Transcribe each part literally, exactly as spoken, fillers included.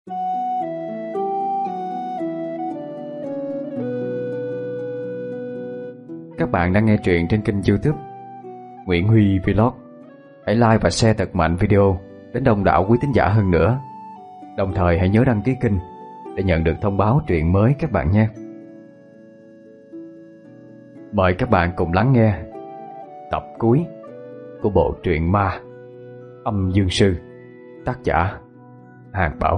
Các bạn đang nghe truyện trên kênh YouTube Nguyễn Huy Vlog. Hãy like và share thật mạnh video đến đông đảo quý thính giả hơn nữa. Đồng thời hãy nhớ đăng ký kênh để nhận được thông báo truyện mới các bạn nhé. Mời các bạn cùng lắng nghe tập cuối của bộ truyện ma Âm Dương Sư, tác giả Hàng Bảo.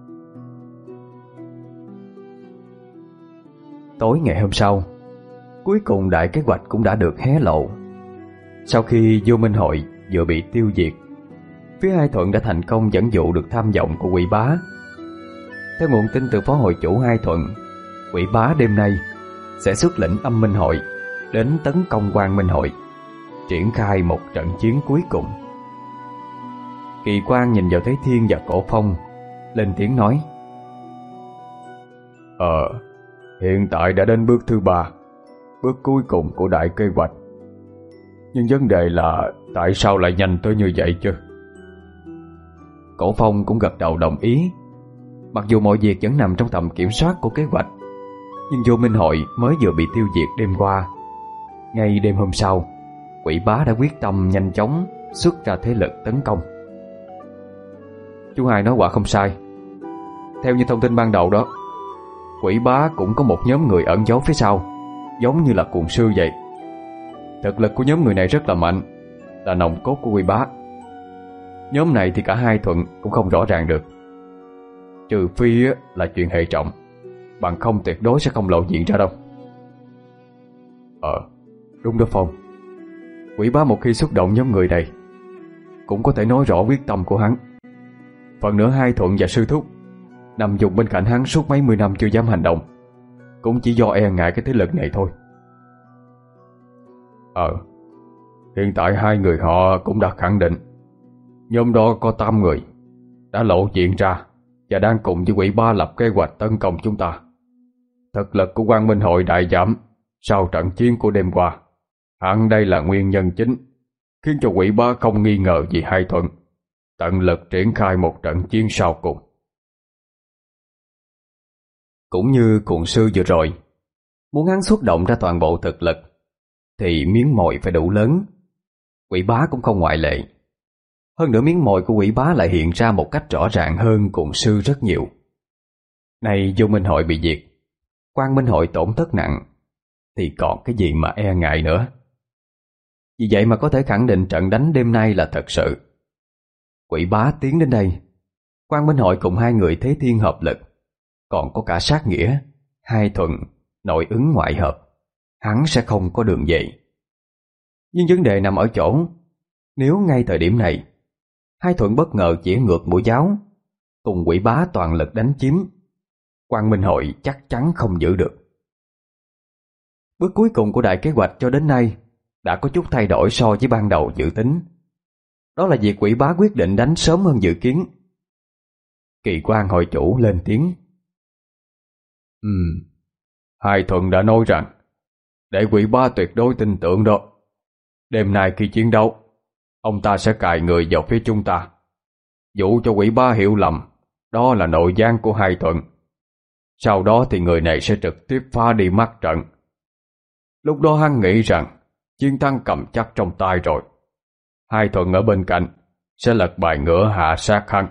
Tối ngày hôm sau, cuối cùng đại kế hoạch cũng đã được hé lộ. Sau khi Vô Minh Hội vừa bị tiêu diệt, phía Hai Thuận đã thành công dẫn dụ được tham vọng của Quỷ Bá. Theo nguồn tin từ phó hội chủ Hai Thuận, Quỷ Bá đêm nay sẽ xuất lĩnh Âm Minh Hội đến tấn công Quang Minh Hội, triển khai một trận chiến cuối cùng. Kỳ Quang nhìn vào Thế Thiên và Cổ Phong, lên tiếng nói: Ờ, hiện tại đã đến bước thứ ba, bước cuối cùng của đại kế hoạch. Nhưng vấn đề là tại sao lại nhanh tới như vậy chứ? Cổ Phong cũng gật đầu đồng ý. Mặc dù mọi việc vẫn nằm trong tầm kiểm soát của kế hoạch, nhưng Vô Minh Hội mới vừa bị tiêu diệt đêm qua. Ngay đêm hôm sau, Quỷ Bá đã quyết tâm nhanh chóng xuất ra thế lực tấn công. Chú Hai nói quả không sai. Theo như thông tin ban đầu đó, Quỷ Bá cũng có một nhóm người ẩn giấu phía sau, giống như là cuồng sư vậy. Thực lực của nhóm người này rất là mạnh, là nòng cốt của Quỷ Bá. Nhóm này thì cả Hai Thuận cũng không rõ ràng được, trừ phi là chuyện hệ trọng, bằng không tuyệt đối sẽ không lộ diện ra đâu. Ờ, đúng đó Phong. Quỷ Bá một khi xuất động nhóm người này, cũng có thể nói rõ quyết tâm của hắn. Phần nữa Hai Thuận và Sư Thúc nằm dùng bên cạnh hắn suốt mấy mươi năm chưa dám hành động, cũng chỉ do e ngại cái thế lực này thôi. Ờ, hiện tại hai người họ cũng đã khẳng định nhóm đó có tám người đã lộ diện ra và đang cùng với Quỷ Bá lập kế hoạch tấn công chúng ta. Thực lực của Quang Minh Hội đại giảm sau trận chiến của đêm qua. Hẳn đây là nguyên nhân chính khiến cho Quỷ Bá không nghi ngờ gì Hai Thuận tận lực triển khai một trận chiến sau cùng. Cũng như cuồng sư vừa rồi, muốn hắn xuất động ra toàn bộ thực lực thì miếng mồi phải đủ lớn. Quỷ Bá cũng không ngoại lệ. Hơn nữa miếng mồi của Quỷ Bá lại hiện ra một cách rõ ràng hơn cuồng sư rất nhiều. Này Vô Minh Hội bị diệt, Quang Minh Hội tổn thất nặng, thì còn cái gì mà e ngại nữa. Vì vậy mà có thể khẳng định trận đánh đêm nay là thật sự. Quỷ Bá tiến đến đây, Quang Minh Hội cùng hai người Thế Thiên hợp lực, còn có cả Sát Nghĩa, Hai Thuận, nội ứng ngoại hợp, hắn sẽ không có đường về. Nhưng vấn đề nằm ở chỗ, nếu ngay thời điểm này Hai Thuận bất ngờ chĩa ngược mũi giáo, cùng Quỷ Bá toàn lực đánh chiếm, Quang Minh Hội chắc chắn không giữ được. Bước cuối cùng của đại kế hoạch cho đến nay đã có chút thay đổi so với ban đầu dự tính. Đó là việc Quỷ Bá quyết định đánh sớm hơn dự kiến. Kỳ Quang hội chủ lên tiếng: Ừm, Hai Thuận đã nói rằng để Quỷ Bá tuyệt đối tin tưởng đó, đêm nay khi chiến đấu, ông ta sẽ cài người vào phía chúng ta, dụ cho Quỷ Bá hiểu lầm đó là nội gián của Hai Thuận. Sau đó thì người này sẽ trực tiếp phá đi mắt trận. Lúc đó hắn nghĩ rằng chiến thắng cầm chắc trong tay rồi, Hai Thuận ở bên cạnh sẽ lật bài ngựa hạ sát hắn.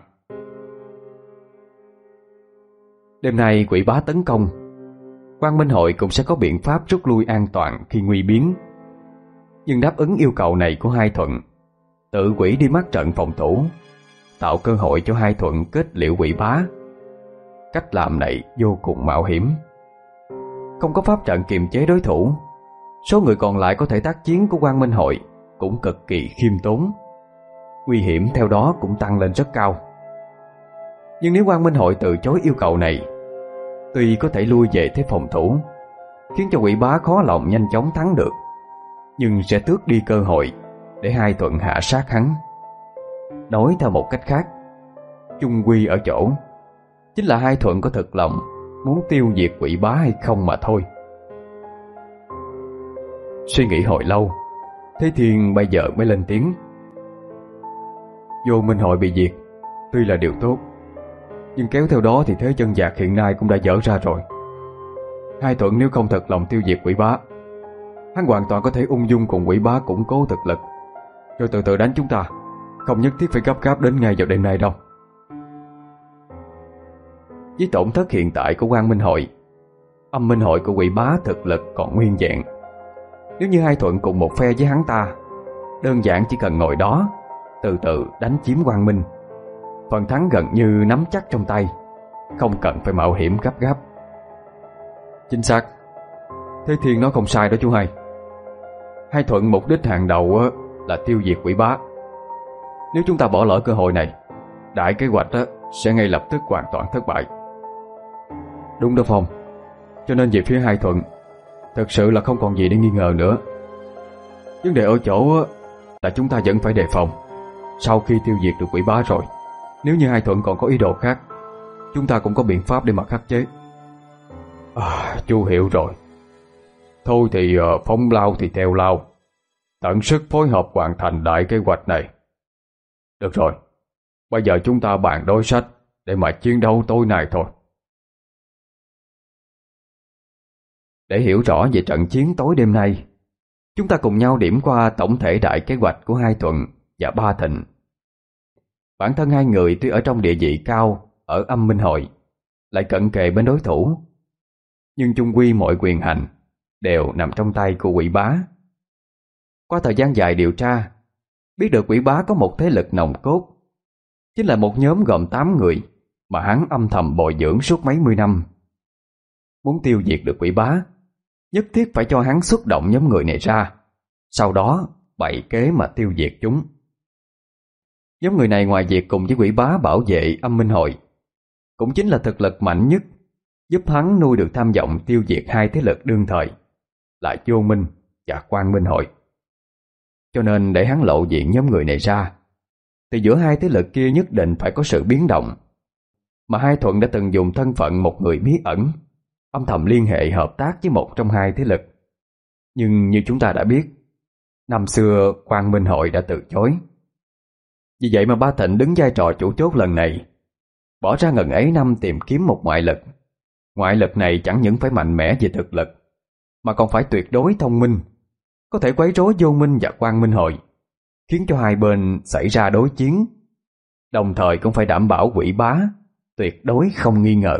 Đêm nay Quỷ Bá tấn công, Quang Minh Hội cũng sẽ có biện pháp rút lui an toàn khi nguy biến. Nhưng đáp ứng yêu cầu này của Hai Thuận, tự quỷ đi mắt trận phòng thủ, tạo cơ hội cho Hai Thuận kết liễu Quỷ Bá. Cách làm này vô cùng mạo hiểm. Không có pháp trận kiềm chế đối thủ, số người còn lại có thể tác chiến của Quang Minh Hội cũng cực kỳ khiêm tốn, nguy hiểm theo đó cũng tăng lên rất cao. Nhưng nếu Quang Minh Hội từ chối yêu cầu này, tuy có thể lui về thế phòng thủ, khiến cho Quỷ Bá khó lòng nhanh chóng thắng được, nhưng sẽ tước đi cơ hội để Hai Thuận hạ sát hắn. Nói theo một cách khác, chung quy ở chỗ chính là Hai Thuận có thực lòng muốn tiêu diệt Quỷ Bá hay không mà thôi. Suy nghĩ hồi lâu, Thế Thiên bây giờ mới lên tiếng: Vô Minh Hội bị diệt tuy là điều tốt, Nhưng kéo theo đó thì thế chân vạc hiện nay cũng đã dở ra rồi. Hai Thuận nếu không thật lòng tiêu diệt quỷ bá, hắn hoàn toàn có thể ung dung cùng quỷ bá củng cố thực lực, rồi từ từ đánh chúng ta, không nhất thiết phải gấp gáp đến ngay vào đêm nay đâu. Với tổn thất hiện tại của Quang Minh Hội, âm minh hội của quỷ bá thực lực còn nguyên vẹn. Nếu như Hai Thuận cùng một phe với hắn ta, đơn giản chỉ cần ngồi đó từ từ đánh chiếm Quang Minh, phần thắng gần như nắm chắc trong tay, không cần phải mạo hiểm gấp gáp. Chính xác, Thế Thiên nói không sai đó chú Hai. Hai Thuận mục đích hàng đầu là tiêu diệt quỷ bá. Nếu chúng ta bỏ lỡ cơ hội này, đại kế hoạch sẽ ngay lập tức hoàn toàn thất bại. Đúng đó Phong. Cho nên về phía Hai Thuận, thực sự là không còn gì để nghi ngờ nữa. Vấn đề ở chỗ là chúng ta vẫn phải đề phòng. Sau khi tiêu diệt được quỷ bá rồi, nếu như Hai Thuận còn có ý đồ khác, chúng ta cũng có biện pháp để mà khắc chế. À, chú hiểu rồi. Thôi thì uh, phóng lao thì theo lao, tận sức phối hợp hoàn thành đại kế hoạch này. Được rồi, bây giờ chúng ta bàn đối sách để mà chiến đấu tối nay thôi. Để hiểu rõ về trận chiến tối đêm nay, chúng ta cùng nhau điểm qua tổng thể đại kế hoạch của Hai Thuận và Ba Thịnh. Bản thân hai người tuy ở trong địa vị cao ở âm minh hội, lại cận kề bên đối thủ, nhưng chung quy mọi quyền hành đều nằm trong tay của quỷ bá. Qua thời gian dài điều tra, biết được quỷ bá có một thế lực nòng cốt, chính là một nhóm gồm tám người mà hắn âm thầm bồi dưỡng suốt mấy mươi năm. Muốn tiêu diệt được quỷ bá, nhất thiết phải cho hắn xuất động nhóm người này ra, sau đó bày kế mà tiêu diệt chúng. Nhóm người này ngoài việc cùng với quỷ bá bảo vệ âm minh hội, cũng chính là thực lực mạnh nhất, giúp hắn nuôi được tham vọng tiêu diệt hai thế lực đương thời là Vô Minh và Quang Minh hội. Cho nên để hắn lộ diện nhóm người này ra, thì giữa hai thế lực kia nhất định phải có sự biến động. Mà Hai Thuận đã từng dùng thân phận một người bí ẩn, âm thầm liên hệ hợp tác với một trong hai thế lực. Nhưng như chúng ta đã biết, năm xưa Quang Minh hội đã từ chối. Vì vậy mà Ba Thịnh đứng vai trò chủ chốt lần này, bỏ ra ngần ấy năm tìm kiếm một ngoại lực. Ngoại lực này chẳng những phải mạnh mẽ về thực lực, mà còn phải tuyệt đối thông minh, có thể quấy rối Vô Minh và Quang Minh hội, khiến cho hai bên xảy ra đối chiến, đồng thời cũng phải đảm bảo quỷ bá tuyệt đối không nghi ngờ.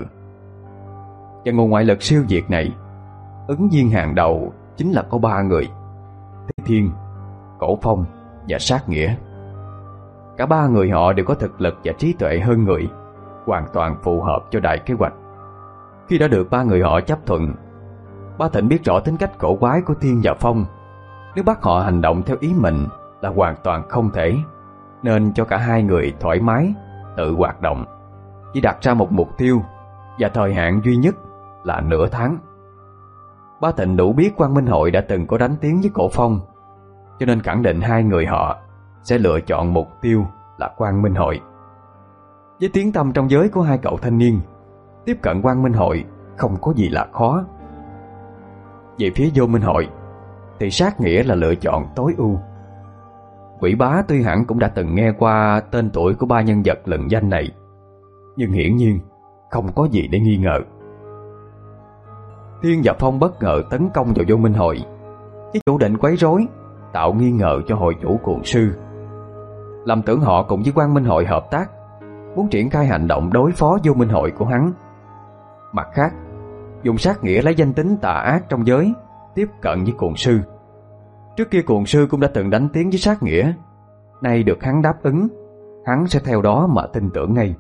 Và nguồn ngoại lực siêu việt này, ứng viên hàng đầu chính là có ba người: Thế Thiên, Cổ Phong và Sát Nghĩa. Cả ba người họ đều có thực lực và trí tuệ hơn người, hoàn toàn phù hợp cho đại kế hoạch. Khi đã được ba người họ chấp thuận, Ba Thịnh biết rõ tính cách cổ quái của Thiên và Phong. Nếu bắt họ hành động theo ý mình là hoàn toàn không thể, nên cho cả hai người thoải mái tự hoạt động, chỉ đặt ra một mục tiêu và thời hạn duy nhất là nửa tháng. Ba Thịnh đủ biết Quang Minh hội đã từng có đánh tiếng với Cổ Phong, cho nên khẳng định hai người họ sẽ lựa chọn mục tiêu là Quang Minh hội. Với tiếng tăm trong giới của hai cậu thanh niên, tiếp cận Quang Minh hội không có gì là khó. Về phía Vô Minh hội thì Sát Nghĩa là lựa chọn tối ưu. Quỷ bá tuy hẳn cũng đã từng nghe qua tên tuổi của ba nhân vật lừng danh này, nhưng hiển nhiên không có gì để nghi ngờ. Thiên và Phong bất ngờ tấn công vào Vô Minh hội, với chủ định quấy rối, tạo nghi ngờ cho hội chủ Cuồng Sư, lầm tưởng họ cùng với Quang Minh hội hợp tác, muốn triển khai hành động đối phó Vô Minh hội của hắn. Mặt khác, dùng Sát Nghĩa lấy danh tính tà ác trong giới tiếp cận với Cuồng Sư. Trước kia Cuồng Sư cũng đã từng đánh tiếng với Sát Nghĩa, nay được hắn đáp ứng, hắn sẽ theo đó mà tin tưởng ngay.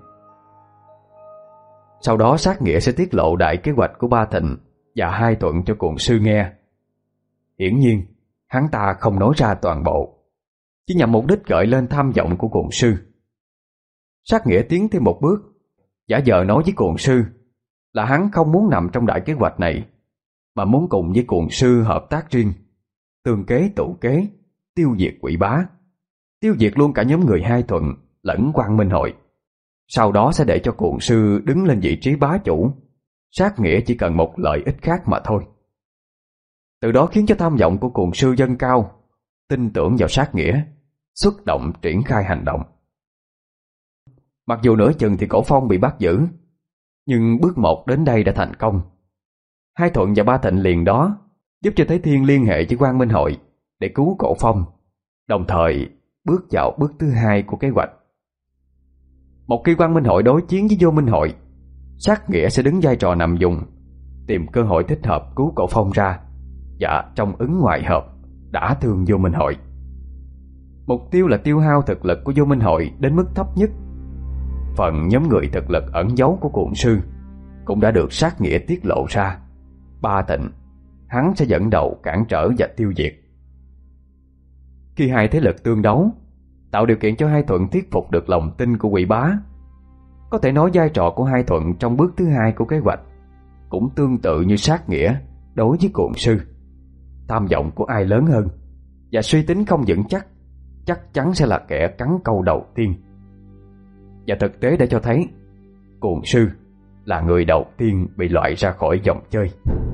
Sau đó Sát Nghĩa sẽ tiết lộ đại kế hoạch của Ba Thịnh và Hai Thuận cho Cuồng Sư nghe. Hiển nhiên hắn ta không nói ra toàn bộ, chỉ nhằm mục đích gợi lên tham vọng của Cuồng Sư. Sát Nghĩa tiến thêm một bước, giả vờ nói với Cuồng Sư là hắn không muốn nằm trong đại kế hoạch này, mà muốn cùng với Cuồng Sư hợp tác riêng, tương kế tụ kế, tiêu diệt quỷ bá, tiêu diệt luôn cả nhóm người Hai Thuận lẫn Quang Minh hội. Sau đó sẽ để cho Cuồng Sư đứng lên vị trí bá chủ, Sát Nghĩa chỉ cần một lợi ích khác mà thôi. Từ đó khiến cho tham vọng của Cuồng Sư dâng cao, tin tưởng vào Sát Nghĩa, xuất động triển khai hành động. Mặc dù nửa chừng thì Cổ Phong bị bắt giữ, nhưng bước một đến đây đã thành công. Hai Thuận và Ba Thịnh liền đó giúp cho Thế Thiên liên hệ với Quang Minh Hội để cứu Cổ Phong, đồng thời bước vào bước thứ hai của kế hoạch. Một khi Quang Minh Hội đối chiến với Vô Minh Hội, Sát Nghĩa sẽ đứng vai trò nằm vùng, tìm cơ hội thích hợp cứu Cổ Phong ra, và trong ứng ngoại hợp đả thương Vô Minh Hội. Mục tiêu là tiêu hao thực lực của Vô Minh Hội đến mức thấp nhất. Phần nhóm người thực lực ẩn giấu của Cuồng Sư cũng đã được Sát Nghĩa tiết lộ ra. Ba Thịnh, hắn sẽ dẫn đầu cản trở và tiêu diệt. Khi hai thế lực tương đấu, tạo điều kiện cho Hai Thuận thuyết phục được lòng tin của Quỷ Bá. Có thể nói vai trò của Hai Thuận trong bước thứ hai của kế hoạch cũng tương tự như Sát Nghĩa đối với Cuồng Sư. Tham vọng của ai lớn hơn và suy tính không vững chắc, chắc chắn sẽ là kẻ cắn câu đầu tiên. Và thực tế đã cho thấy Cuồng Sư là người đầu tiên bị loại ra khỏi vòng chơi.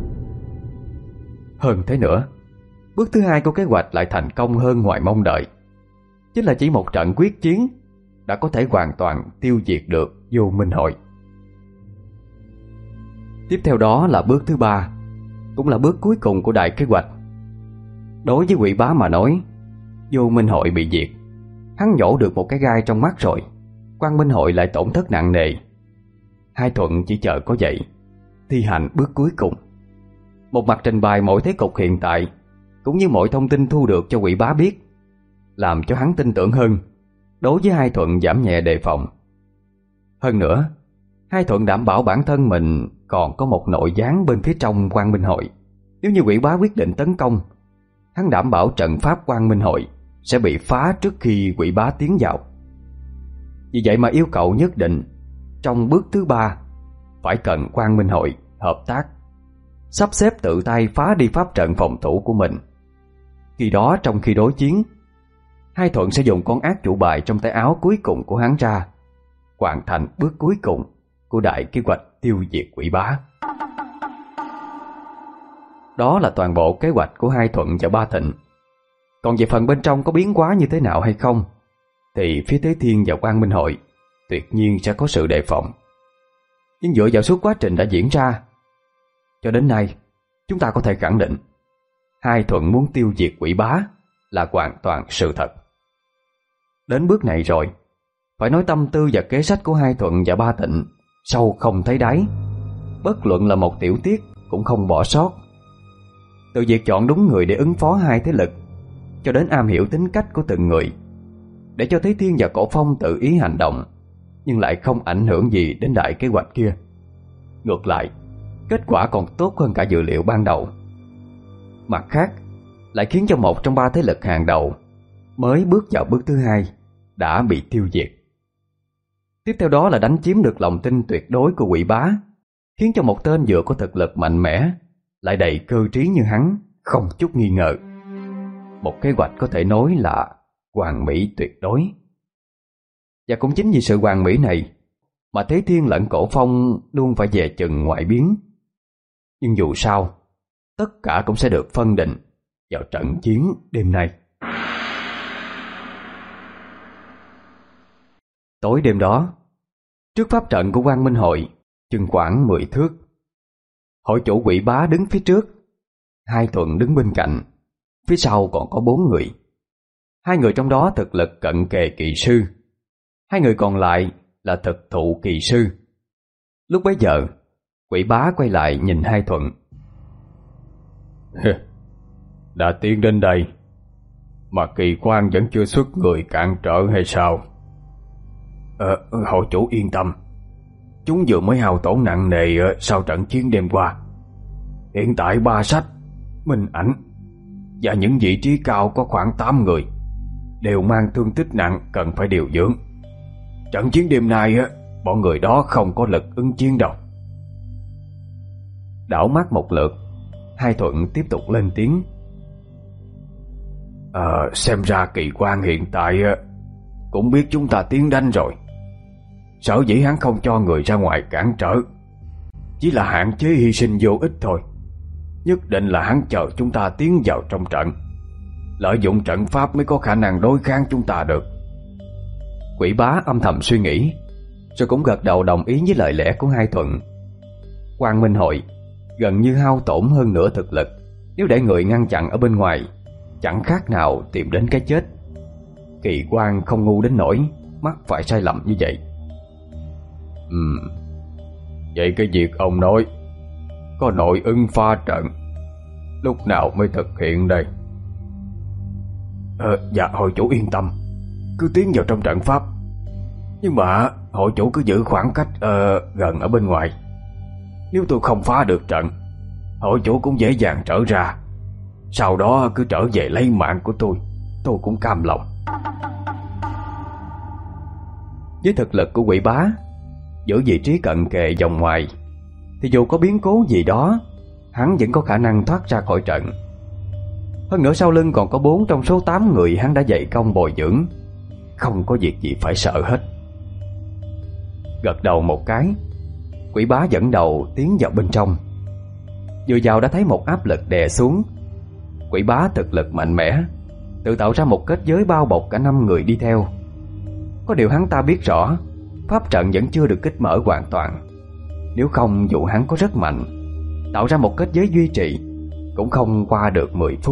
Hơn thế nữa, bước thứ hai của kế hoạch lại thành công hơn ngoài mong đợi. Chính là chỉ một trận quyết chiến đã có thể hoàn toàn tiêu diệt được Vô Minh Hội. Tiếp theo đó là bước thứ ba, cũng là bước cuối cùng của đại kế hoạch. Đối với Quỷ Bá mà nói, Vô Minh Hội bị diệt, hắn nhổ được một cái gai trong mắt rồi, Quang Minh Hội lại tổn thất nặng nề. Hai Thuận chỉ chờ có vậy, thi hành bước cuối cùng. Một mặt trình bày mọi thế cục hiện tại, cũng như mọi thông tin thu được cho Quỷ Bá biết, làm cho hắn tin tưởng hơn. Đối với Hai Thuận giảm nhẹ đề phòng. Hơn nữa, Hai Thuận đảm bảo bản thân mình còn có một nội gián bên phía trong Quang Minh Hội. Nếu như Quỷ Bá quyết định tấn công, hắn đảm bảo trận pháp Quang Minh Hội sẽ bị phá trước khi Quỷ Bá tiến vào. Vì vậy mà yêu cầu nhất định trong bước thứ ba phải cần Quang Minh Hội hợp tác, sắp xếp tự tay phá đi pháp trận phòng thủ của mình. Khi đó trong khi đối chiến, Hai Thuận sẽ dùng con ác chủ bài trong tay áo cuối cùng của hắn ra, hoàn thành bước cuối cùng của đại kế hoạch tiêu diệt Quỷ Bá. Đó là toàn bộ kế hoạch của Hai Thuận và Ba Thịnh. Còn về phần bên trong có biến hóa như thế nào hay không, thì phía Thế Thiên và Quang Minh Hội tuyệt nhiên sẽ có sự đề phòng. Nhưng dựa vào suốt quá trình đã diễn ra, cho đến nay chúng ta có thể khẳng định Hai Thuận muốn tiêu diệt Quỷ Bá là hoàn toàn sự thật. Đến bước này rồi, phải nói tâm tư và kế sách của Hai Thuận và Ba Thịnh sâu không thấy đáy, bất luận là một tiểu tiết cũng không bỏ sót. Từ việc chọn đúng người để ứng phó hai thế lực, cho đến am hiểu tính cách của từng người, để cho Thế Thiên và Cổ Phong tự ý hành động, nhưng lại không ảnh hưởng gì đến đại kế hoạch kia. Ngược lại, kết quả còn tốt hơn cả dự liệu ban đầu. Mặt khác, lại khiến cho một trong ba thế lực hàng đầu mới bước vào bước thứ hai đã bị tiêu diệt. Tiếp theo đó là đánh chiếm được lòng tin tuyệt đối của Quỷ Bá, khiến cho một tên vừa có thực lực mạnh mẽ lại đầy cơ trí như hắn không chút nghi ngờ. Một kế hoạch có thể nói là hoàn mỹ tuyệt đối. Và cũng chính vì sự hoàn mỹ này mà Thế Thiên lẫn Cổ Phong luôn phải dè chừng ngoại biến. Nhưng dù sao, tất cả cũng sẽ được phân định vào trận chiến đêm nay. Tối đêm đó, trước pháp trận của Quang Minh Hội, chừng khoảng mười thước, hội chủ Quỷ Bá đứng phía trước, Hai Thuận đứng bên cạnh, phía sau còn có bốn người. Hai người trong đó thực lực cận kề kỳ sư, hai người còn lại là thực thụ kỳ sư. Lúc bấy giờ, Quỷ Bá quay lại nhìn Hai Thuận. Đã tiến đến đây mà Kỳ Quan vẫn chưa xuất người cản trở hay sao? Ờ, hội chủ yên tâm, chúng vừa mới hao tổn nặng nề sau trận chiến đêm qua. Hiện tại Ba Sách, Minh Ảnh và những vị trí cao có khoảng tám người đều mang thương tích nặng cần phải điều dưỡng. Trận chiến đêm nay bọn người đó không có lực ứng chiến đâu. Đảo mắt một lượt, Hai Thuận tiếp tục lên tiếng. Ờ, xem ra Kỳ Quan hiện tại cũng biết chúng ta tiến đánh rồi. Sở dĩ hắn không cho người ra ngoài cản trở, chỉ là hạn chế hy sinh vô ích thôi. Nhất định là hắn chờ chúng ta tiến vào trong trận, lợi dụng trận pháp mới có khả năng đối kháng chúng ta được. Quỷ Bá âm thầm suy nghĩ, rồi cũng gật đầu đồng ý với lời lẽ của hai Thuận. Quang Minh Hội gần như hao tổn hơn nửa thực lực, nếu để người ngăn chặn ở bên ngoài, chẳng khác nào tìm đến cái chết. Kỳ Quang không ngu đến nỗi mắc phải sai lầm như vậy. Ừm, vậy cái việc ông nói có nội ứng pha trận, lúc nào mới thực hiện đây? Ờ, dạ hội chủ yên tâm, cứ tiến vào trong trận pháp. Nhưng mà hội chủ cứ giữ khoảng cách uh, gần ở bên ngoài. Nếu tôi không phá được trận, hội chủ cũng dễ dàng trở ra. Sau đó cứ trở về lấy mạng của tôi, tôi cũng cam lòng. Với thực lực của Quỷ Bá, giữ vị trí cận kề vòng ngoài, thì dù có biến cố gì đó, hắn vẫn có khả năng thoát ra khỏi trận. Hơn nữa sau lưng còn có bốn trong số tám người hắn đã dày công bồi dưỡng, không có việc gì phải sợ hết. Gật đầu một cái, Quỷ Bá dẫn đầu tiến vào bên trong. Vừa vào đã thấy một áp lực đè xuống. Quỷ Bá thực lực mạnh mẽ, tự tạo ra một kết giới bao bọc cả năm người đi theo. Có điều hắn ta biết rõ, pháp trận vẫn chưa được kích mở hoàn toàn. Nếu không, dù hắn có rất mạnh, tạo ra một kết giới duy trì cũng không qua được mười phút.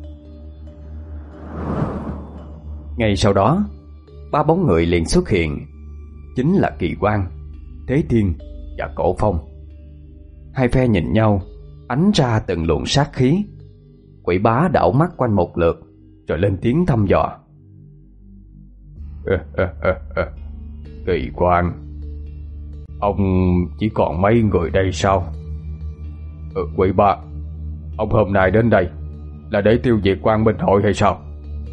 Ngay sau đó, ba bóng người liền xuất hiện, chính là Kỳ Quang, Thế Thiên và Cổ Phong. Hai phe nhìn nhau, ánh ra từng luồng sát khí. Quỷ Bá đảo mắt quanh một lượt, rồi lên tiếng thăm dò. Kỳ Quang, ông chỉ còn mấy người đây sao? Ừ, Quỷ Bá, ông hôm nay đến đây là để tiêu diệt Quang Minh Hội hay sao?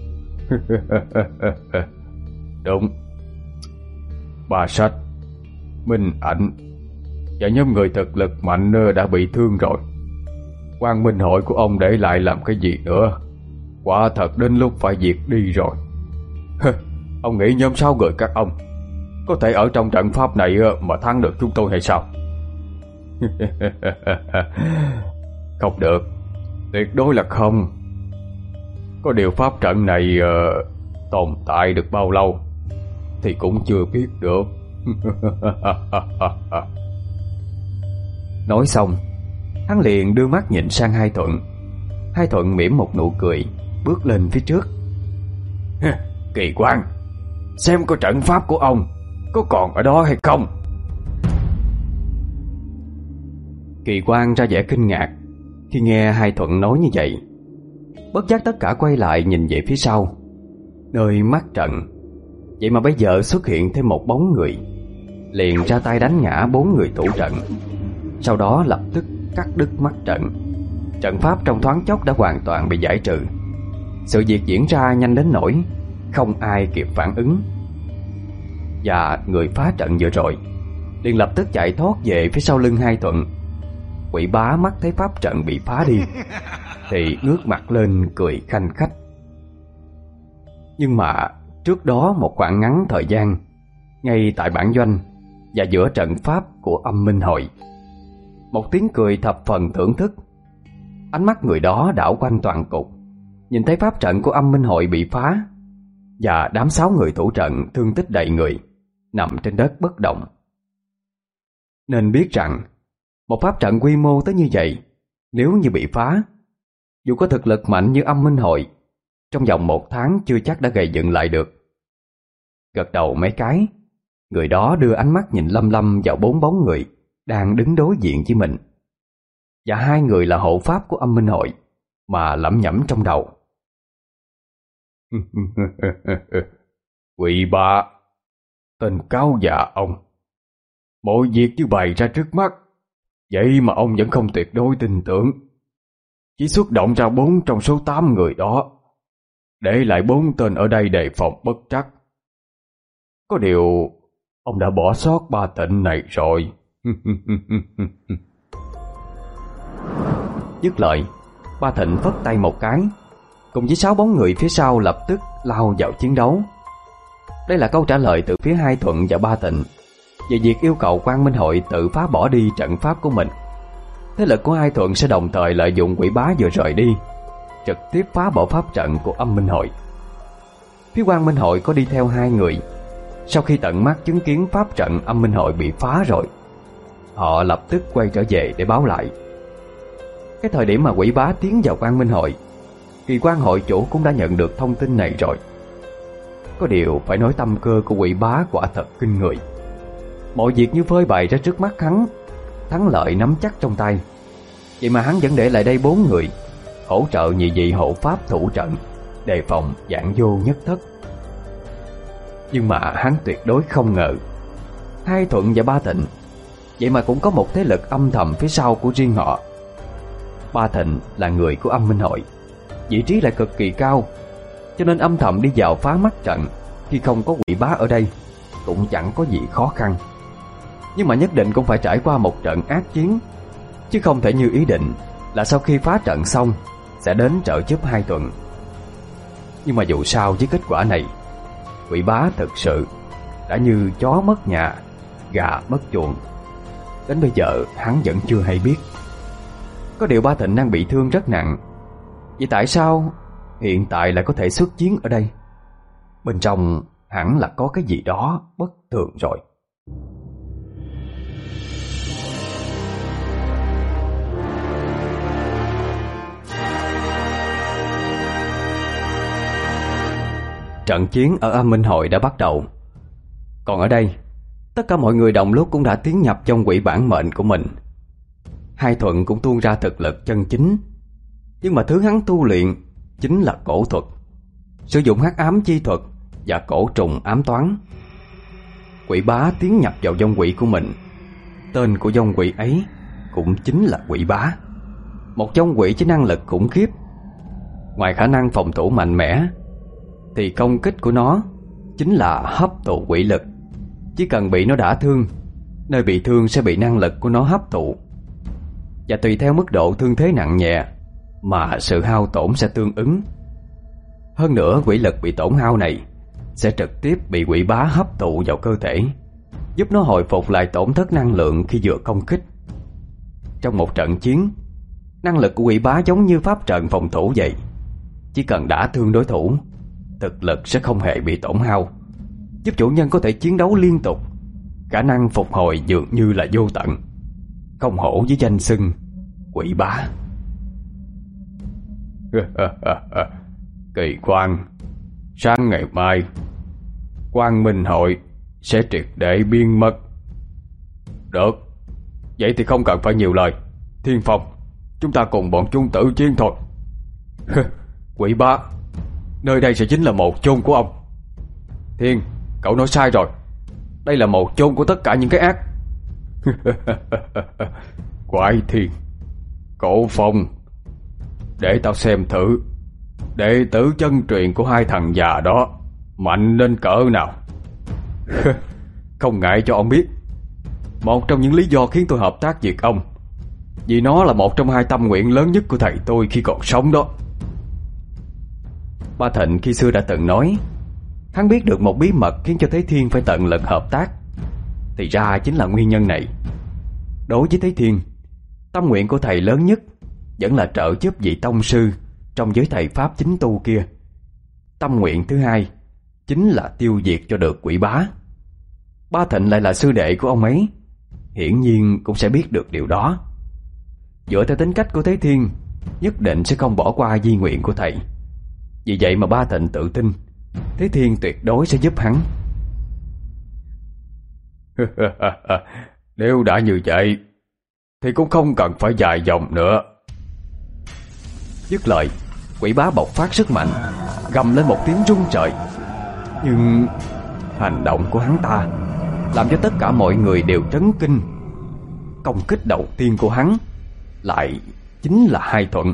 Đúng. Ba Sách, Minh Ảnh và nhóm người thực lực mạnh đã bị thương rồi. Quang Minh Hội của ông để lại làm cái gì nữa? Quả thật đến lúc phải diệt đi rồi. Ông nghĩ nhóm sáu người các ông có thể ở trong trận pháp này mà thắng được chúng tôi hay sao? Không được, tuyệt đối là không. Có điều pháp trận này uh, tồn tại được bao lâu thì cũng chưa biết được. Nói xong, hắn liền đưa mắt nhìn sang Hai Thuận. Hai Thuận mỉm một nụ cười, bước lên phía trước. Kỳ Quang, xem có trận pháp của ông có còn ở đó hay không? Kỳ Quang ra vẻ kinh ngạc khi nghe Hai Thuận nói như vậy. Bất giác tất cả quay lại nhìn về phía sau, nơi mắt trận. Vậy mà bây giờ xuất hiện thêm một bóng người, liền ra tay đánh ngã bốn người thủ trận. Sau đó lập tức cắt đứt mắt trận. Trận pháp trong thoáng chốc đã hoàn toàn bị giải trừ. Sự việc diễn ra nhanh đến nỗi không ai kịp phản ứng. Và người phá trận vừa rồi liền lập tức chạy thoát về phía sau lưng Hai Thuận. Quỷ Bá mắt thấy pháp trận bị phá đi thì ngước mặt lên cười khanh khách. Nhưng mà trước đó một khoảng ngắn thời gian, ngay tại bản doanh và giữa trận pháp của Âm Minh Hội, một tiếng cười thập phần thưởng thức. Ánh mắt người đó đảo quanh toàn cục, nhìn thấy pháp trận của Âm Minh Hội bị phá và đám sáu người thủ trận thương tích đầy người nằm trên đất bất động. Nên biết rằng một pháp trận quy mô tới như vậy, nếu như bị phá, dù có thực lực mạnh như Âm Minh Hội, trong vòng một tháng chưa chắc đã gầy dựng lại được. Gật đầu mấy cái, người đó đưa ánh mắt nhìn lâm lâm vào bốn bóng người đang đứng đối diện với mình. Và hai người là hộ pháp của Âm Minh Hội, mà lẩm nhẩm trong đầu. Quỷ Bá, tên cáo già ông, mọi việc như bày ra trước mắt, vậy mà ông vẫn không tuyệt đối tin tưởng. Chỉ xuất động ra bốn trong số tám người đó, để lại bốn tên ở đây đề phòng bất trắc. Có điều ông đã bỏ sót Ba Tịnh này rồi. Dứt lời, Ba Thịnh phất tay một cái, cùng với sáu bóng người phía sau lập tức lao vào chiến đấu. Đây là câu trả lời từ phía Hai Thuận và Ba Tịnh về việc yêu cầu Quang Minh Hội tự phá bỏ đi trận pháp của mình. Thế lực của Hai Thuận sẽ đồng thời lợi dụng Quỷ Bá vừa rời đi, trực tiếp phá bỏ pháp trận của Âm Minh Hội. Phía Quang Minh Hội có đi theo hai người, Sau khi tận mắt chứng kiến pháp trận âm minh hội bị phá rồi, họ lập tức quay trở về để báo lại. Cái thời điểm mà quỷ bá tiến vào quan minh hội, kỳ quan hội chủ cũng đã nhận được thông tin này rồi. Có điều phải nói tâm cơ của quỷ bá quả thật kinh người. Mọi việc như phơi bày ra trước mắt hắn, thắng lợi nắm chắc trong tay. Vậy mà hắn vẫn để lại đây bốn người hỗ trợ nhị vị hộ pháp thủ trận, đề phòng vạn vô nhất thất. Nhưng mà hắn tuyệt đối không ngờ Hai Thuận và Ba Thịnh vậy mà cũng có một thế lực âm thầm phía sau của riêng họ. Ba Thịnh là người của âm minh hội, vị trí lại cực kỳ cao, cho nên âm thầm đi vào phá mắt trận khi không có quỷ bá ở đây cũng chẳng có gì khó khăn. Nhưng mà nhất định cũng phải trải qua một trận ác chiến, chứ không thể như ý định là sau khi phá trận xong sẽ đến trợ giúp Hai Thuận. Nhưng mà dù sao với kết quả này, quỷ bá thực sự đã như chó mất nhà, gà mất chuồng. Đến bây giờ hắn vẫn chưa hay biết. Có điều Ba Thịnh đang bị thương rất nặng. Vậy tại sao hiện tại lại có thể xuất chiến ở đây? Bên trong hẳn là có cái gì đó bất thường rồi. Trận chiến ở âm minh hội đã bắt đầu. Còn ở đây, tất cả mọi người đồng lúc cũng đã tiến nhập trong quỷ bản mệnh của mình. Hai Thuận cũng tuôn ra thực lực chân chính, nhưng mà thứ hắn tu luyện chính là cổ thuật, sử dụng hắc ám chi thuật và cổ trùng ám toán. Quỷ bá tiến nhập vào vong quỷ của mình. Tên của vong quỷ ấy cũng chính là quỷ bá, một vong quỷ với năng lực khủng khiếp. Ngoài khả năng phòng thủ mạnh mẽ, thì công kích của nó chính là hấp thụ quỷ lực. Chỉ cần bị nó đả thương, nơi bị thương sẽ bị năng lực của nó hấp thụ, và tùy theo mức độ thương thế nặng nhẹ mà sự hao tổn sẽ tương ứng. Hơn nữa, quỷ lực bị tổn hao này sẽ trực tiếp bị quỷ bá hấp thụ vào cơ thể, giúp nó hồi phục lại tổn thất năng lượng khi vừa công kích. Trong một trận chiến, năng lực của quỷ bá giống như pháp trận phòng thủ vậy. Chỉ cần đả thương đối thủ, thực lực sẽ không hề bị tổn hao, giúp chủ nhân có thể chiến đấu liên tục. Khả năng phục hồi dường như là vô tận, không hổ với danh xưng quỷ bá. Kỳ quan, sáng ngày mai Quang Minh hội sẽ triệt để biến mất. Được, vậy thì không cần phải nhiều lời. Thiên Phong, chúng ta cùng bọn chúng tử chiến thôi. Quỷ bá, nơi đây sẽ chính là mộ chôn của ông. Thiên, cậu nói sai rồi. Đây là mộ chôn của tất cả những cái ác. Quái Thiên, Cổ Phong, để tao xem thử đệ tử chân truyền của hai thằng già đó mạnh đến cỡ nào. Không ngại cho ông biết, một trong những lý do khiến tôi hợp tác việc ông, vì nó là một trong hai tâm nguyện lớn nhất của thầy tôi khi còn sống đó. Ba Thịnh khi xưa đã từng nói, hắn biết được một bí mật khiến cho Thế Thiên phải tận lực hợp tác, thì ra chính là nguyên nhân này. Đối với Thế Thiên, tâm nguyện của thầy lớn nhất vẫn là trợ giúp vị tông sư trong giới thầy pháp chính tu kia. Tâm nguyện thứ hai chính là tiêu diệt cho được quỷ bá. Ba Thịnh lại là sư đệ của ông ấy, hiển nhiên cũng sẽ biết được điều đó. Dựa theo tính cách của Thế Thiên, nhất định sẽ không bỏ qua di nguyện của thầy. Vì vậy mà Ba Thịnh tự tin Thế Thiên tuyệt đối sẽ giúp hắn. Nếu đã như vậy thì cũng không cần phải dài dòng nữa. Dứt lời, quỷ bá bộc phát sức mạnh, gầm lên một tiếng rung trời. Nhưng hành động của hắn ta làm cho tất cả mọi người đều chấn kinh. Công kích đầu tiên của hắn lại chính là Hai Thuận.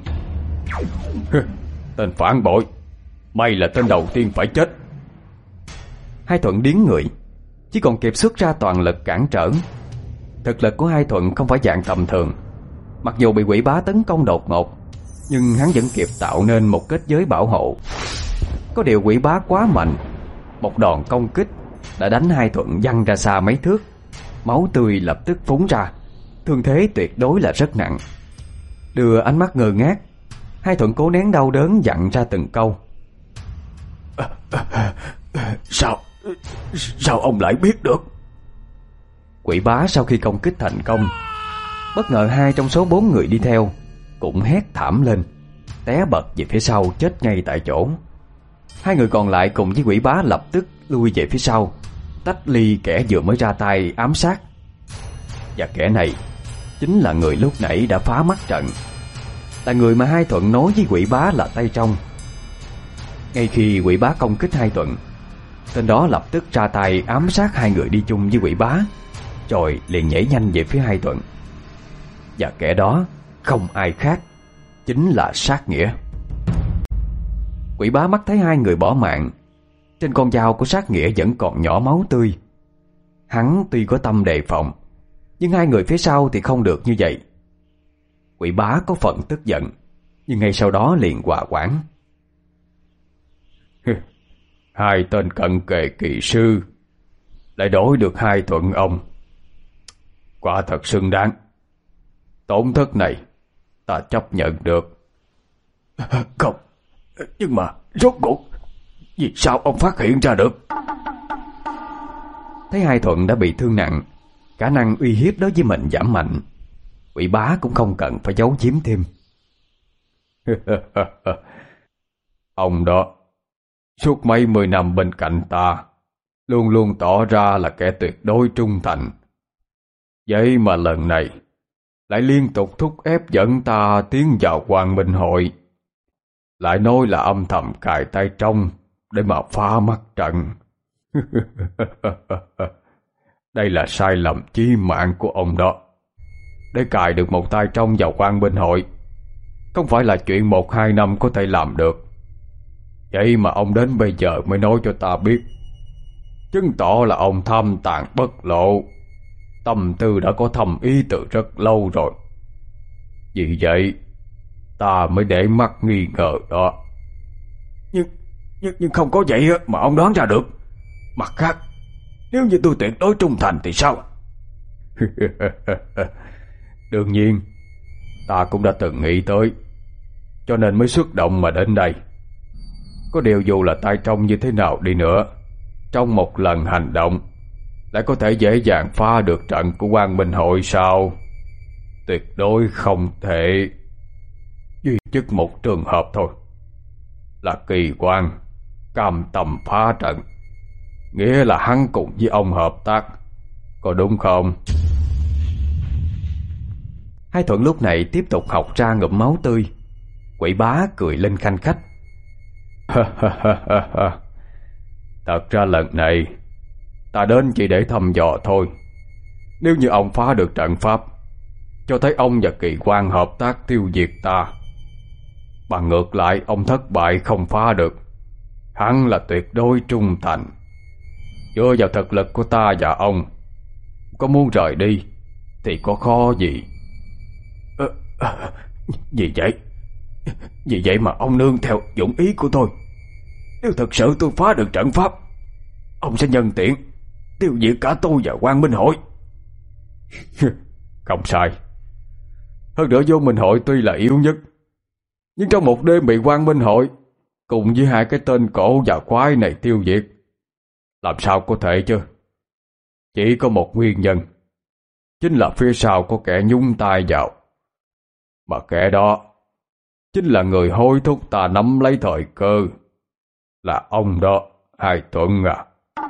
Tên phản bội, mày là tên đầu tiên phải chết. Hai Thuận điếng người, chỉ còn kịp xuất ra toàn lực cản trở. Thực lực của Hai Thuận không phải dạng tầm thường. Mặc dù bị quỷ bá tấn công đột ngột, nhưng hắn vẫn kịp tạo nên một kết giới bảo hộ. Có điều quỷ bá quá mạnh, một đòn công kích đã đánh Hai Thuận văng ra xa mấy thước. Máu tươi lập tức phúng ra, thương thế tuyệt đối là rất nặng. Đưa ánh mắt ngơ ngác, Hai Thuận cố nén đau đớn dặn ra từng câu. À, à, à, Sao Sao ông lại biết được? Quỷ bá sau khi công kích thành công, bất ngờ hai trong số bốn người đi theo cũng hét thảm lên, té bật về phía sau chết ngay tại chỗ. Hai người còn lại cùng với quỷ bá lập tức lui về phía sau, tách ly kẻ vừa mới ra tay ám sát. Và kẻ này chính là người lúc nãy đã phá mắt trận, là người mà Hai Thuận nói với quỷ bá là tay trong. Ngay khi quỷ bá công kích Hai Thuận, tên đó lập tức ra tay ám sát hai người đi chung với quỷ bá, rồi liền nhảy nhanh về phía Hai Thuận. Và kẻ đó không ai khác, chính là Sát Nghĩa. Quỷ bá mắt thấy hai người bỏ mạng, trên con dao của Sát Nghĩa vẫn còn nhỏ máu tươi. Hắn tuy có tâm đề phòng, nhưng hai người phía sau thì không được như vậy. Quỷ bá có phần tức giận, nhưng ngay sau đó liền hòa quản. Hai tên cận kề kỳ sư lại đổi được Hai Thuận ông, quả thật xứng đáng. Tổn thất này ta chấp nhận được. Không, nhưng mà rốt cuộc vì sao ông phát hiện ra được? Thấy Hai Thuận đã bị thương nặng, khả năng uy hiếp đối với mình giảm mạnh, quỷ bá cũng không cần phải giấu giếm thêm. Ông đó suốt mấy mươi năm bên cạnh ta luôn luôn tỏ ra là kẻ tuyệt đối trung thành, vậy mà lần này lại liên tục thúc ép dẫn ta tiến vào Quang Minh Hội, lại nói là âm thầm cài tay trong để mà phá mắt trận. Đây là sai lầm chí mạng của ông đó. Để cài được một tay trong vào Quang Minh Hội không phải là chuyện một hai năm có thể làm được. Vậy mà ông đến bây giờ mới nói cho ta biết, chứng tỏ là ông thâm tàn bất lộ, tâm tư đã có thầm ý từ rất lâu rồi. Vì vậy ta mới để mắt nghi ngờ đó. Nhưng, nhưng, nhưng không có vậy mà ông đoán ra được. Mặt khác, nếu như tôi tuyệt đối trung thành thì sao? Đương nhiên, ta cũng đã từng nghĩ tới, cho nên mới xuất động mà đến đây. Có điều dù là tay trong như thế nào đi nữa, trong một lần hành động lại có thể dễ dàng phá được trận của Quang Minh Hội sao? Tuyệt đối không thể. Duy nhất một trường hợp thôi, là Kỳ Quang cam tâm phá trận, nghĩa là hắn cùng với ông hợp tác, có đúng không? Hai Thuận lúc này tiếp tục học ra ngụm máu tươi. Quỷ bá cười lên khanh khách. Thật ra lần này ta đến chỉ để thăm dò thôi. Nếu như ông phá được trận pháp, cho thấy ông và Kỳ Quang hợp tác tiêu diệt ta, bằng ngược lại ông thất bại không phá được, hắn là tuyệt đối trung thành. Dựa vào thực lực của ta và ông, có muốn rời đi thì có khó gì. à, à, Vì vậy Vì vậy mà ông nương theo dụng ý của tôi. Nếu thật sự tôi phá được trận pháp, ông sẽ nhân tiện tiêu diệt cả tôi và Quang Minh Hội. Không sai. Hơn nữa Vô Minh Hội tuy là yếu nhất, nhưng trong một đêm bị Quang Minh Hội cùng với hai cái tên cổ và quái này tiêu diệt, làm sao có thể chứ? Chỉ có một nguyên nhân, chính là phía sau có kẻ nhúng tay vào, mà kẻ đó chính là người hối thúc ta nắm lấy thời cơ, là ông đó, Hai Thuận à.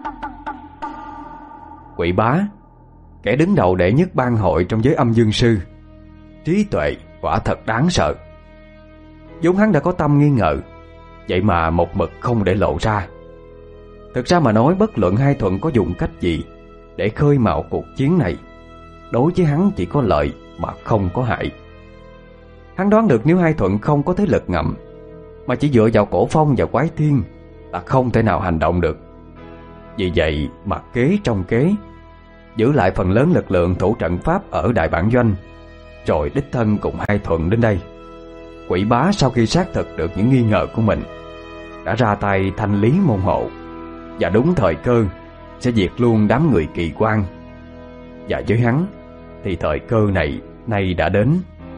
Quỷ bá, kẻ đứng đầu đệ nhất bang hội trong giới âm dương sư, trí tuệ quả thật đáng sợ. Vốn hắn đã có tâm nghi ngờ, vậy mà một mực không để lộ ra. Thực ra mà nói, bất luận Hai Thuận có dùng cách gì để khơi mào cuộc chiến này, đối với hắn chỉ có lợi mà không có hại. Hắn đoán được nếu Hai Thuận không có thế lực ngầm, mà chỉ dựa vào Cổ Phong và Quái Thiên, là không thể nào hành động được. Vì vậy mà kế trong kế, giữ lại phần lớn lực lượng thủ trận pháp ở Đại Bản Doanh, rồi đích thân cùng Hai Thuận đến đây. Quỷ bá sau khi xác thực được những nghi ngờ của mình, đã ra tay thanh lý môn hộ, và đúng thời cơ sẽ diệt luôn đám người Kỳ Quang. Và với hắn thì thời cơ này nay đã đến.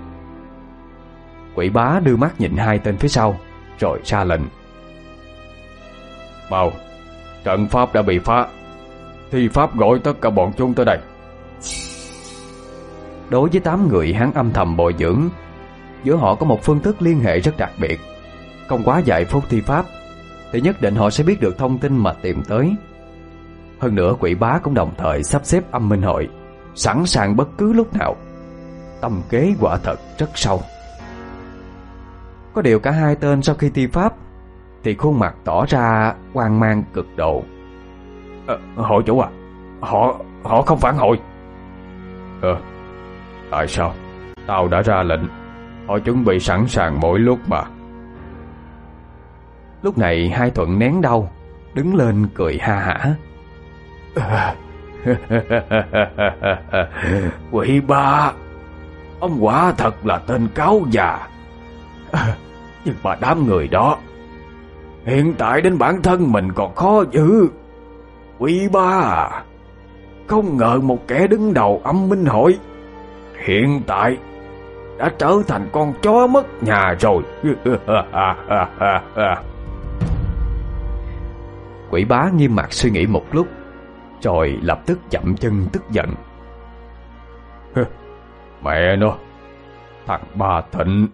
Quỷ bá đưa mắt nhìn hai tên phía sau, rồi ra lệnh: Mau Trận pháp đã bị phá. Thi pháp gọi tất cả bọn chúng tới đây. Đối với tám người hắn âm thầm bồi dưỡng, giữa họ có một phương thức liên hệ rất đặc biệt. Không quá vài phút thi pháp thì nhất định họ sẽ biết được thông tin mà tìm tới. Hơn nữa Quỷ Bá cũng đồng thời sắp xếp âm minh hội, sẵn sàng bất cứ lúc nào. Tâm kế quả thật rất sâu. Có điều cả hai tên sau khi thi pháp thì khuôn mặt tỏ ra hoang mang cực độ. à, Hội chủ à, Họ họ không phản hồi. Ờ Tại sao? Tao đã ra lệnh, họ chuẩn bị sẵn sàng mỗi lúc mà. Lúc này Hai Thuận nén đau, đứng lên cười ha hả. Quỷ Bá, ông quả thật là tên cáo già. Nhưng mà đám người đó hiện tại đến bản thân mình còn khó giữ. Quỷ Bá à, không ngờ một kẻ đứng đầu âm minh hội hiện tại đã trở thành con chó mất nhà rồi. Quỷ Bá nghiêm mặt suy nghĩ một lúc, rồi lập tức chậm chân tức giận. Mẹ nó, thằng Ba Thịnh.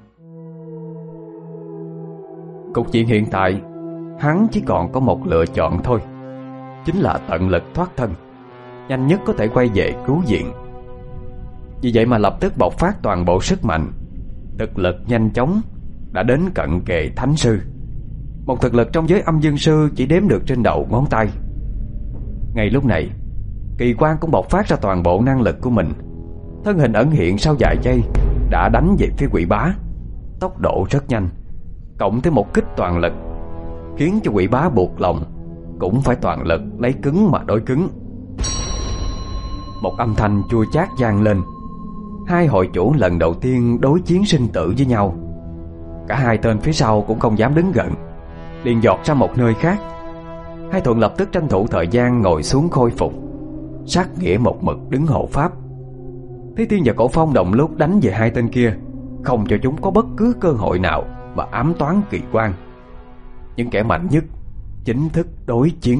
Cục diện hiện tại, hắn chỉ còn có một lựa chọn thôi, chính là tận lực thoát thân, nhanh nhất có thể quay về cứu viện. Vì vậy mà lập tức bộc phát toàn bộ sức mạnh, thực lực nhanh chóng đã đến cận kề thánh sư. Một thực lực trong giới âm dương sư chỉ đếm được trên đầu ngón tay. Ngay lúc này, Kỳ Quang cũng bộc phát ra toàn bộ năng lực của mình. Thân hình ẩn hiện sau vài giây đã đánh về phía Quỷ Bá, tốc độ rất nhanh, cộng thêm một kích toàn lực, khiến cho Quỷ Bá buộc lòng cũng phải toàn lực lấy cứng mà đối cứng. Một âm thanh chua chát vang lên. Hai hội chủ lần đầu tiên đối chiến sinh tử với nhau. Cả hai tên phía sau cũng không dám đứng gần, liền dọt ra một nơi khác. Hai Thuận lập tức tranh thủ thời gian ngồi xuống khôi phục, sát nghĩa một mực đứng hộ pháp. Thế Tiên và Cổ Phong đồng lúc đánh về hai tên kia, không cho chúng có bất cứ cơ hội nào mà ám toán Kỳ Quang. Những kẻ mạnh nhất chính thức đối chiến.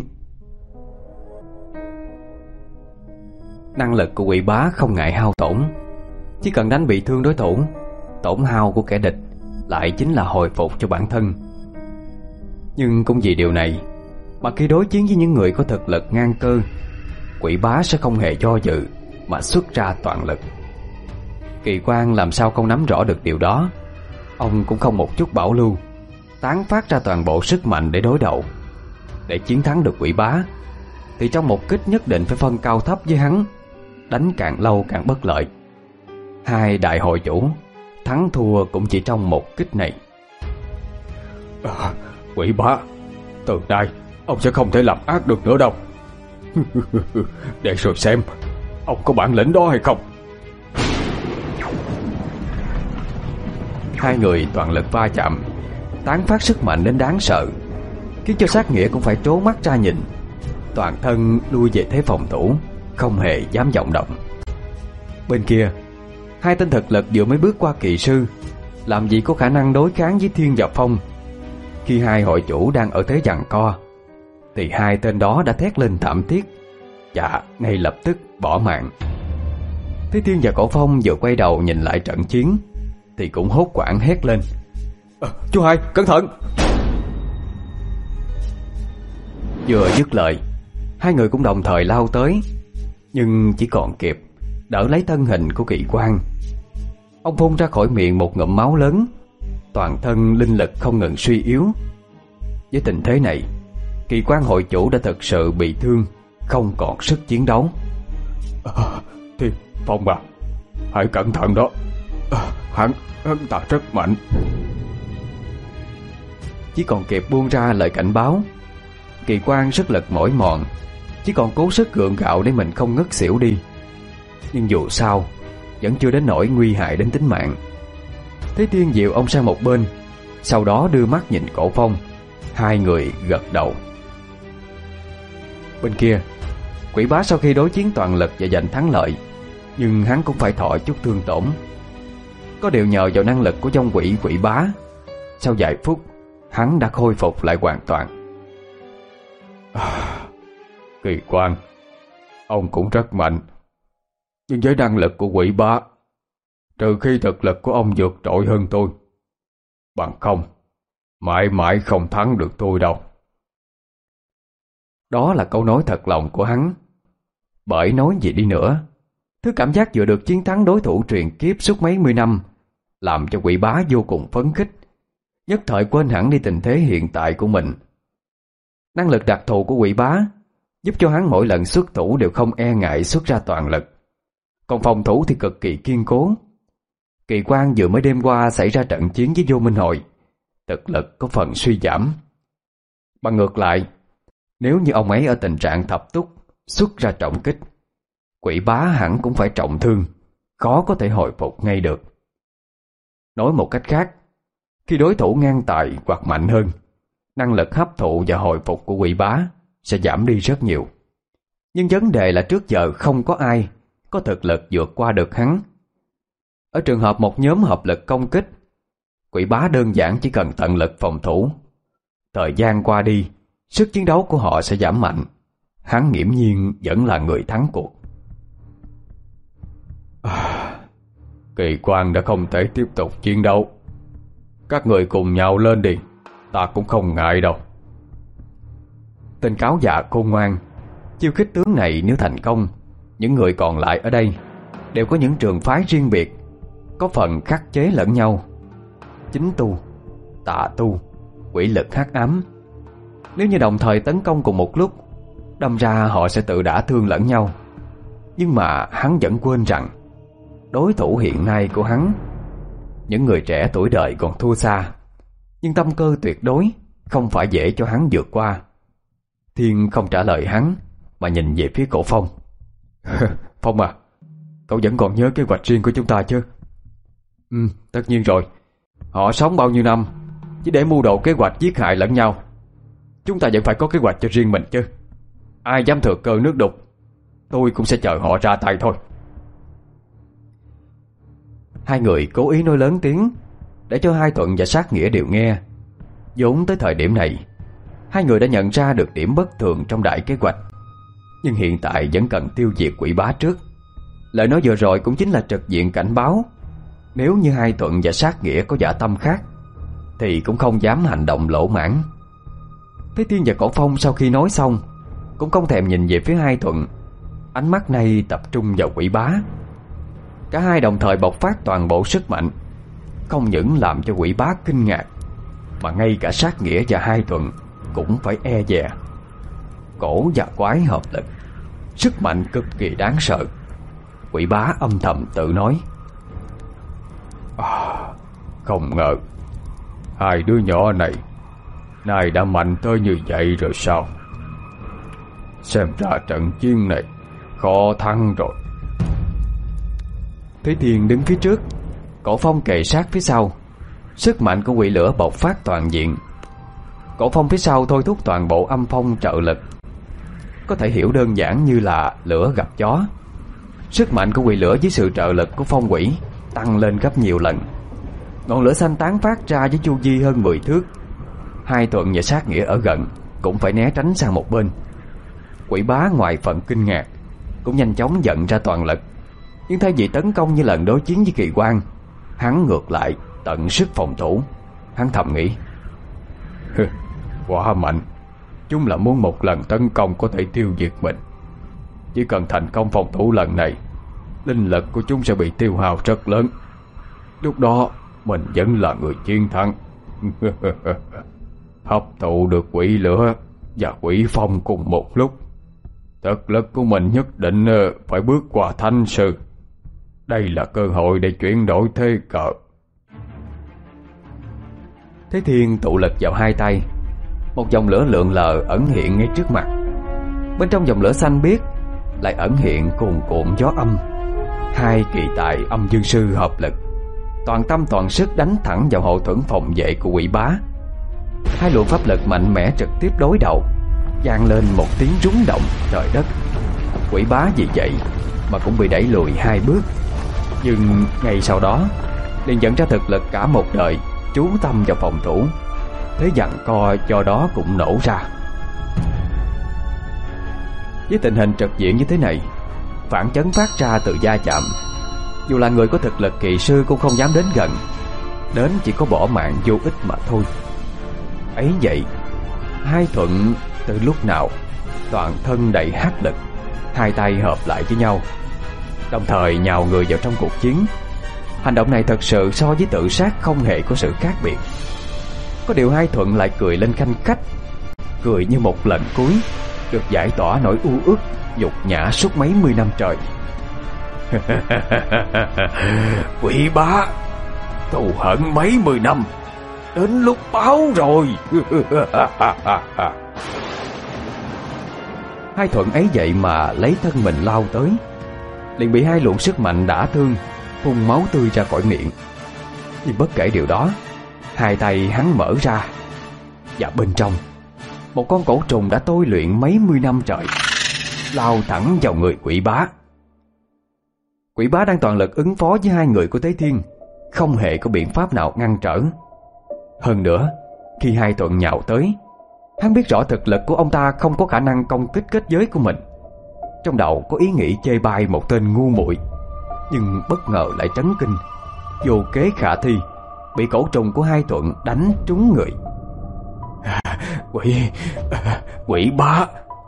Năng lực của Quỷ Bá không ngại hao tổn. Chỉ cần đánh bị thương đối thủ, tổn hao của kẻ địch lại chính là hồi phục cho bản thân. Nhưng cũng vì điều này mà khi đối chiến với những người có thực lực ngang cơ, Quỷ Bá sẽ không hề do dự mà xuất ra toàn lực. Kỳ Quang làm sao không nắm rõ được điều đó. Ông cũng không một chút bảo lưu, tán phát ra toàn bộ sức mạnh để đối đầu. Để chiến thắng được Quỷ Bá thì trong một kích nhất định phải phân cao thấp với hắn, đánh càng lâu càng bất lợi. Hai đại hội chủ thắng thua cũng chỉ trong một kích này. à, Quỷ Bá, từ nay ông sẽ không thể làm ác được nữa đâu. Để rồi xem ông có bản lĩnh đó hay không. Hai người toàn lực va chạm, tán phát sức mạnh đến đáng sợ, khiến cho Sát Nghĩa cũng phải trố mắt ra nhìn, toàn thân lui về thế phòng thủ, không hề dám vọng động. Bên kia, hai tên thực lực vừa mới bước qua kỳ sư, làm gì có khả năng đối kháng với Thiên và Phong. Khi hai hội chủ đang ở thế giằng co thì hai tên đó đã thét lên thảm thiết và ngay lập tức bỏ mạng. Thế Thiên và Cổ Phong vừa quay đầu nhìn lại trận chiến thì cũng hốt hoảng hét lên: à, chú Hai, cẩn thận! Vừa dứt lời, hai người cũng đồng thời lao tới, nhưng chỉ còn kịp đỡ lấy thân hình của Kỳ Quang. Ông phun ra khỏi miệng một ngụm máu lớn, toàn thân linh lực không ngừng suy yếu. Với tình thế này, Kỳ Quang hội chủ đã thực sự bị thương, không còn sức chiến đấu. à, Thì Phong à, hãy cẩn thận đó. à, Hắn, hắn ta rất mạnh. Chỉ còn kịp buông ra lời cảnh báo, Kỳ Quang sức lực mỏi mòn, chỉ còn cố sức gượng gạo để mình không ngất xỉu đi. Nhưng dù sao vẫn chưa đến nỗi nguy hại đến tính mạng. Thế Thiên dịu ông sang một bên, sau đó đưa mắt nhìn Cổ Phong. Hai người gật đầu. Bên kia, Quỷ Bá sau khi đối chiến toàn lực và giành thắng lợi, nhưng hắn cũng phải thọ chút thương tổn. Có điều nhờ vào năng lực của vong quỷ Quỷ Bá, sau vài phút hắn đã khôi phục lại hoàn toàn. à, Kỳ quan, ông cũng rất mạnh, nhưng với năng lực của quỷ bá, trừ khi thực lực của ông vượt trội hơn tôi, bằng không mãi mãi không thắng được tôi đâu. Đó là câu nói thật lòng của hắn. Bởi nói gì đi nữa, thứ cảm giác vừa được chiến thắng đối thủ truyền kiếp suốt mấy mươi năm làm cho quỷ bá vô cùng phấn khích, nhất thời quên hẳn đi tình thế hiện tại của mình. Năng lực đặc thù của quỷ bá giúp cho hắn mỗi lần xuất thủ đều không e ngại xuất ra toàn lực, còn phòng thủ thì cực kỳ kiên cố. Kỳ quan vừa mới đêm qua xảy ra trận chiến với Vô Minh Hội, thực lực có phần suy giảm. Bằng ngược lại, nếu như ông ấy ở tình trạng thập túc xuất ra trọng kích, quỷ bá hẳn cũng phải trọng thương, khó có thể hồi phục ngay được. Nói một cách khác, khi đối thủ ngang tài hoặc mạnh hơn, năng lực hấp thụ và hồi phục của quỷ bá sẽ giảm đi rất nhiều. Nhưng vấn đề là trước giờ không có ai có thực lực vượt qua được hắn. Ở trường hợp một nhóm hợp lực công kích, quỷ bá đơn giản chỉ cần tận lực phòng thủ. Thời gian qua đi, sức chiến đấu của họ sẽ giảm mạnh. Hắn nghiễm nhiên vẫn là người thắng cuộc. À, Kỳ quan đã không thể tiếp tục chiến đấu. Các người cùng nhau lên đi, ta cũng không ngại đâu. Tên cáo già khôn ngoan, chiêu khích tướng này nếu thành công, những người còn lại ở đây đều có những trường phái riêng biệt, có phần khắc chế lẫn nhau. Chính tu, tà tu, quỷ lực hắc ám. Nếu như đồng thời tấn công cùng một lúc, đâm ra họ sẽ tự đả thương lẫn nhau. Nhưng mà hắn vẫn quên rằng đối thủ hiện nay của hắn, những người trẻ tuổi đời còn thua xa, nhưng tâm cơ tuyệt đối không phải dễ cho hắn vượt qua. Thiên không trả lời hắn mà nhìn về phía Cổ Phong. Phong à, cậu vẫn còn nhớ kế hoạch riêng của chúng ta chứ? Ừ, tất nhiên rồi. Họ sống bao nhiêu năm chỉ để mưu đồ kế hoạch giết hại lẫn nhau, chúng ta vẫn phải có kế hoạch cho riêng mình chứ. Ai dám thừa cơ nước đục, tôi cũng sẽ chờ họ ra tay thôi. Hai người cố ý nói lớn tiếng để cho Hai Thuận và Sát Nghĩa đều nghe. Vốn tới thời điểm này, hai người đã nhận ra được điểm bất thường trong đại kế hoạch, nhưng hiện tại vẫn cần tiêu diệt quỷ bá trước. Lời nói vừa rồi cũng chính là trực diện cảnh báo. Nếu như Hai Thuận và Sát Nghĩa có dạ tâm khác thì cũng không dám hành động lỗ mãng. Thế Thiên và Cổ Phong sau khi nói xong cũng không thèm nhìn về phía Hai Thuận, ánh mắt này tập trung vào quỷ bá. Cả hai đồng thời bộc phát toàn bộ sức mạnh, không những làm cho quỷ bá kinh ngạc, mà ngay cả Sát Nghĩa và Hai Thuận cũng phải e dè. Cổ và quái hợp lực, sức mạnh cực kỳ đáng sợ. Quỷ bá âm thầm tự nói: à, không ngờ hai đứa nhỏ này nay đã mạnh tới như vậy rồi sao? Xem ra trận chiến này khó thắng rồi. Thế Thiên đứng phía trước, Cổ Phong kề sát phía sau. Sức mạnh của quỷ lửa bộc phát toàn diện. Cổ Phong phía sau thôi thúc toàn bộ âm phong trợ lực, có thể hiểu đơn giản như là lửa gặp gió. Sức mạnh của quỷ lửa với sự trợ lực của phong quỷ tăng lên gấp nhiều lần. Ngọn lửa xanh tán phát ra với chu vi hơn mười thước. Hai Thuận và Sát Nghĩa ở gần cũng phải né tránh sang một bên. Quỷ bá ngoài phần kinh ngạc cũng nhanh chóng giận ra toàn lực, nhưng thay vì tấn công như lần đối chiến với Kỳ Quan, hắn ngược lại tận sức phòng thủ. Hắn thầm nghĩ: quá mạnh. Chúng là muốn một lần tấn công có thể tiêu diệt mình. Chỉ cần thành công phòng thủ lần này, linh lực của chúng sẽ bị tiêu hao rất lớn. Lúc đó mình vẫn là người chiến thắng. Hấp thụ được quỷ lửa và quỷ phong cùng một lúc, thực lực của mình nhất định phải bước qua thanh sư. Đây là cơ hội để chuyển đổi thế cờ. Thế Thiên tụ lực vào hai tay, một dòng lửa lượn lờ ẩn hiện ngay trước mặt. Bên trong dòng lửa xanh biếc lại ẩn hiện cuồn cuộn gió âm. Hai kỳ tài âm dương sư hợp lực, toàn tâm toàn sức đánh thẳng vào hộ thuẫn phòng vệ của quỷ bá. Hai luồng pháp lực mạnh mẽ trực tiếp đối đầu, vang lên một tiếng rúng động trời đất. Quỷ bá vì vậy mà cũng bị đẩy lùi hai bước, nhưng ngay sau đó liền dẫn ra thực lực cả một đời chú tâm vào phòng thủ. Thế giằng co do đó cũng nổ ra. Với tình hình trực diện như thế này, phản chấn phát ra từ va chạm, dù là người có thực lực kỳ sư cũng không dám đến gần, đến chỉ có bỏ mạng vô ích mà thôi. Ấy vậy, Hai Thuận từ lúc nào toàn thân đầy hắc lực, hai tay hợp lại với nhau, đồng thời nhào người vào trong cuộc chiến. Hành động này thật sự so với tự sát không hề có sự khác biệt. Có điều Hai Thuận lại cười lên khanh khách, cười như một lần cuối được giải tỏa nỗi u uất nhục nhã suốt mấy mươi năm trời. Quỷ bá, thù hận mấy mươi năm, đến lúc báo rồi. Hai Thuận ấy vậy mà lấy thân mình lao tới, liền bị hai luồng sức mạnh đả thương, phun máu tươi ra khỏi miệng. Nhưng bất kể điều đó, hai tay hắn mở ra, và bên trong một con cổ trùng đã tôi luyện mấy mươi năm trời lao thẳng vào người quỷ bá. Quỷ bá đang toàn lực ứng phó với hai người của Tế Thiên, không hề có biện pháp nào ngăn trở. Hơn nữa, khi Hai Thuận nhào tới, hắn biết rõ thực lực của ông ta không có khả năng công kích kết giới của mình. Trong đầu có ý nghĩ chê bai một tên ngu muội, nhưng bất ngờ lại trấn kinh, vô kế khả thi, bị cổ trùng của Hai Thuận đánh trúng người. Quỷ Quỷ bá,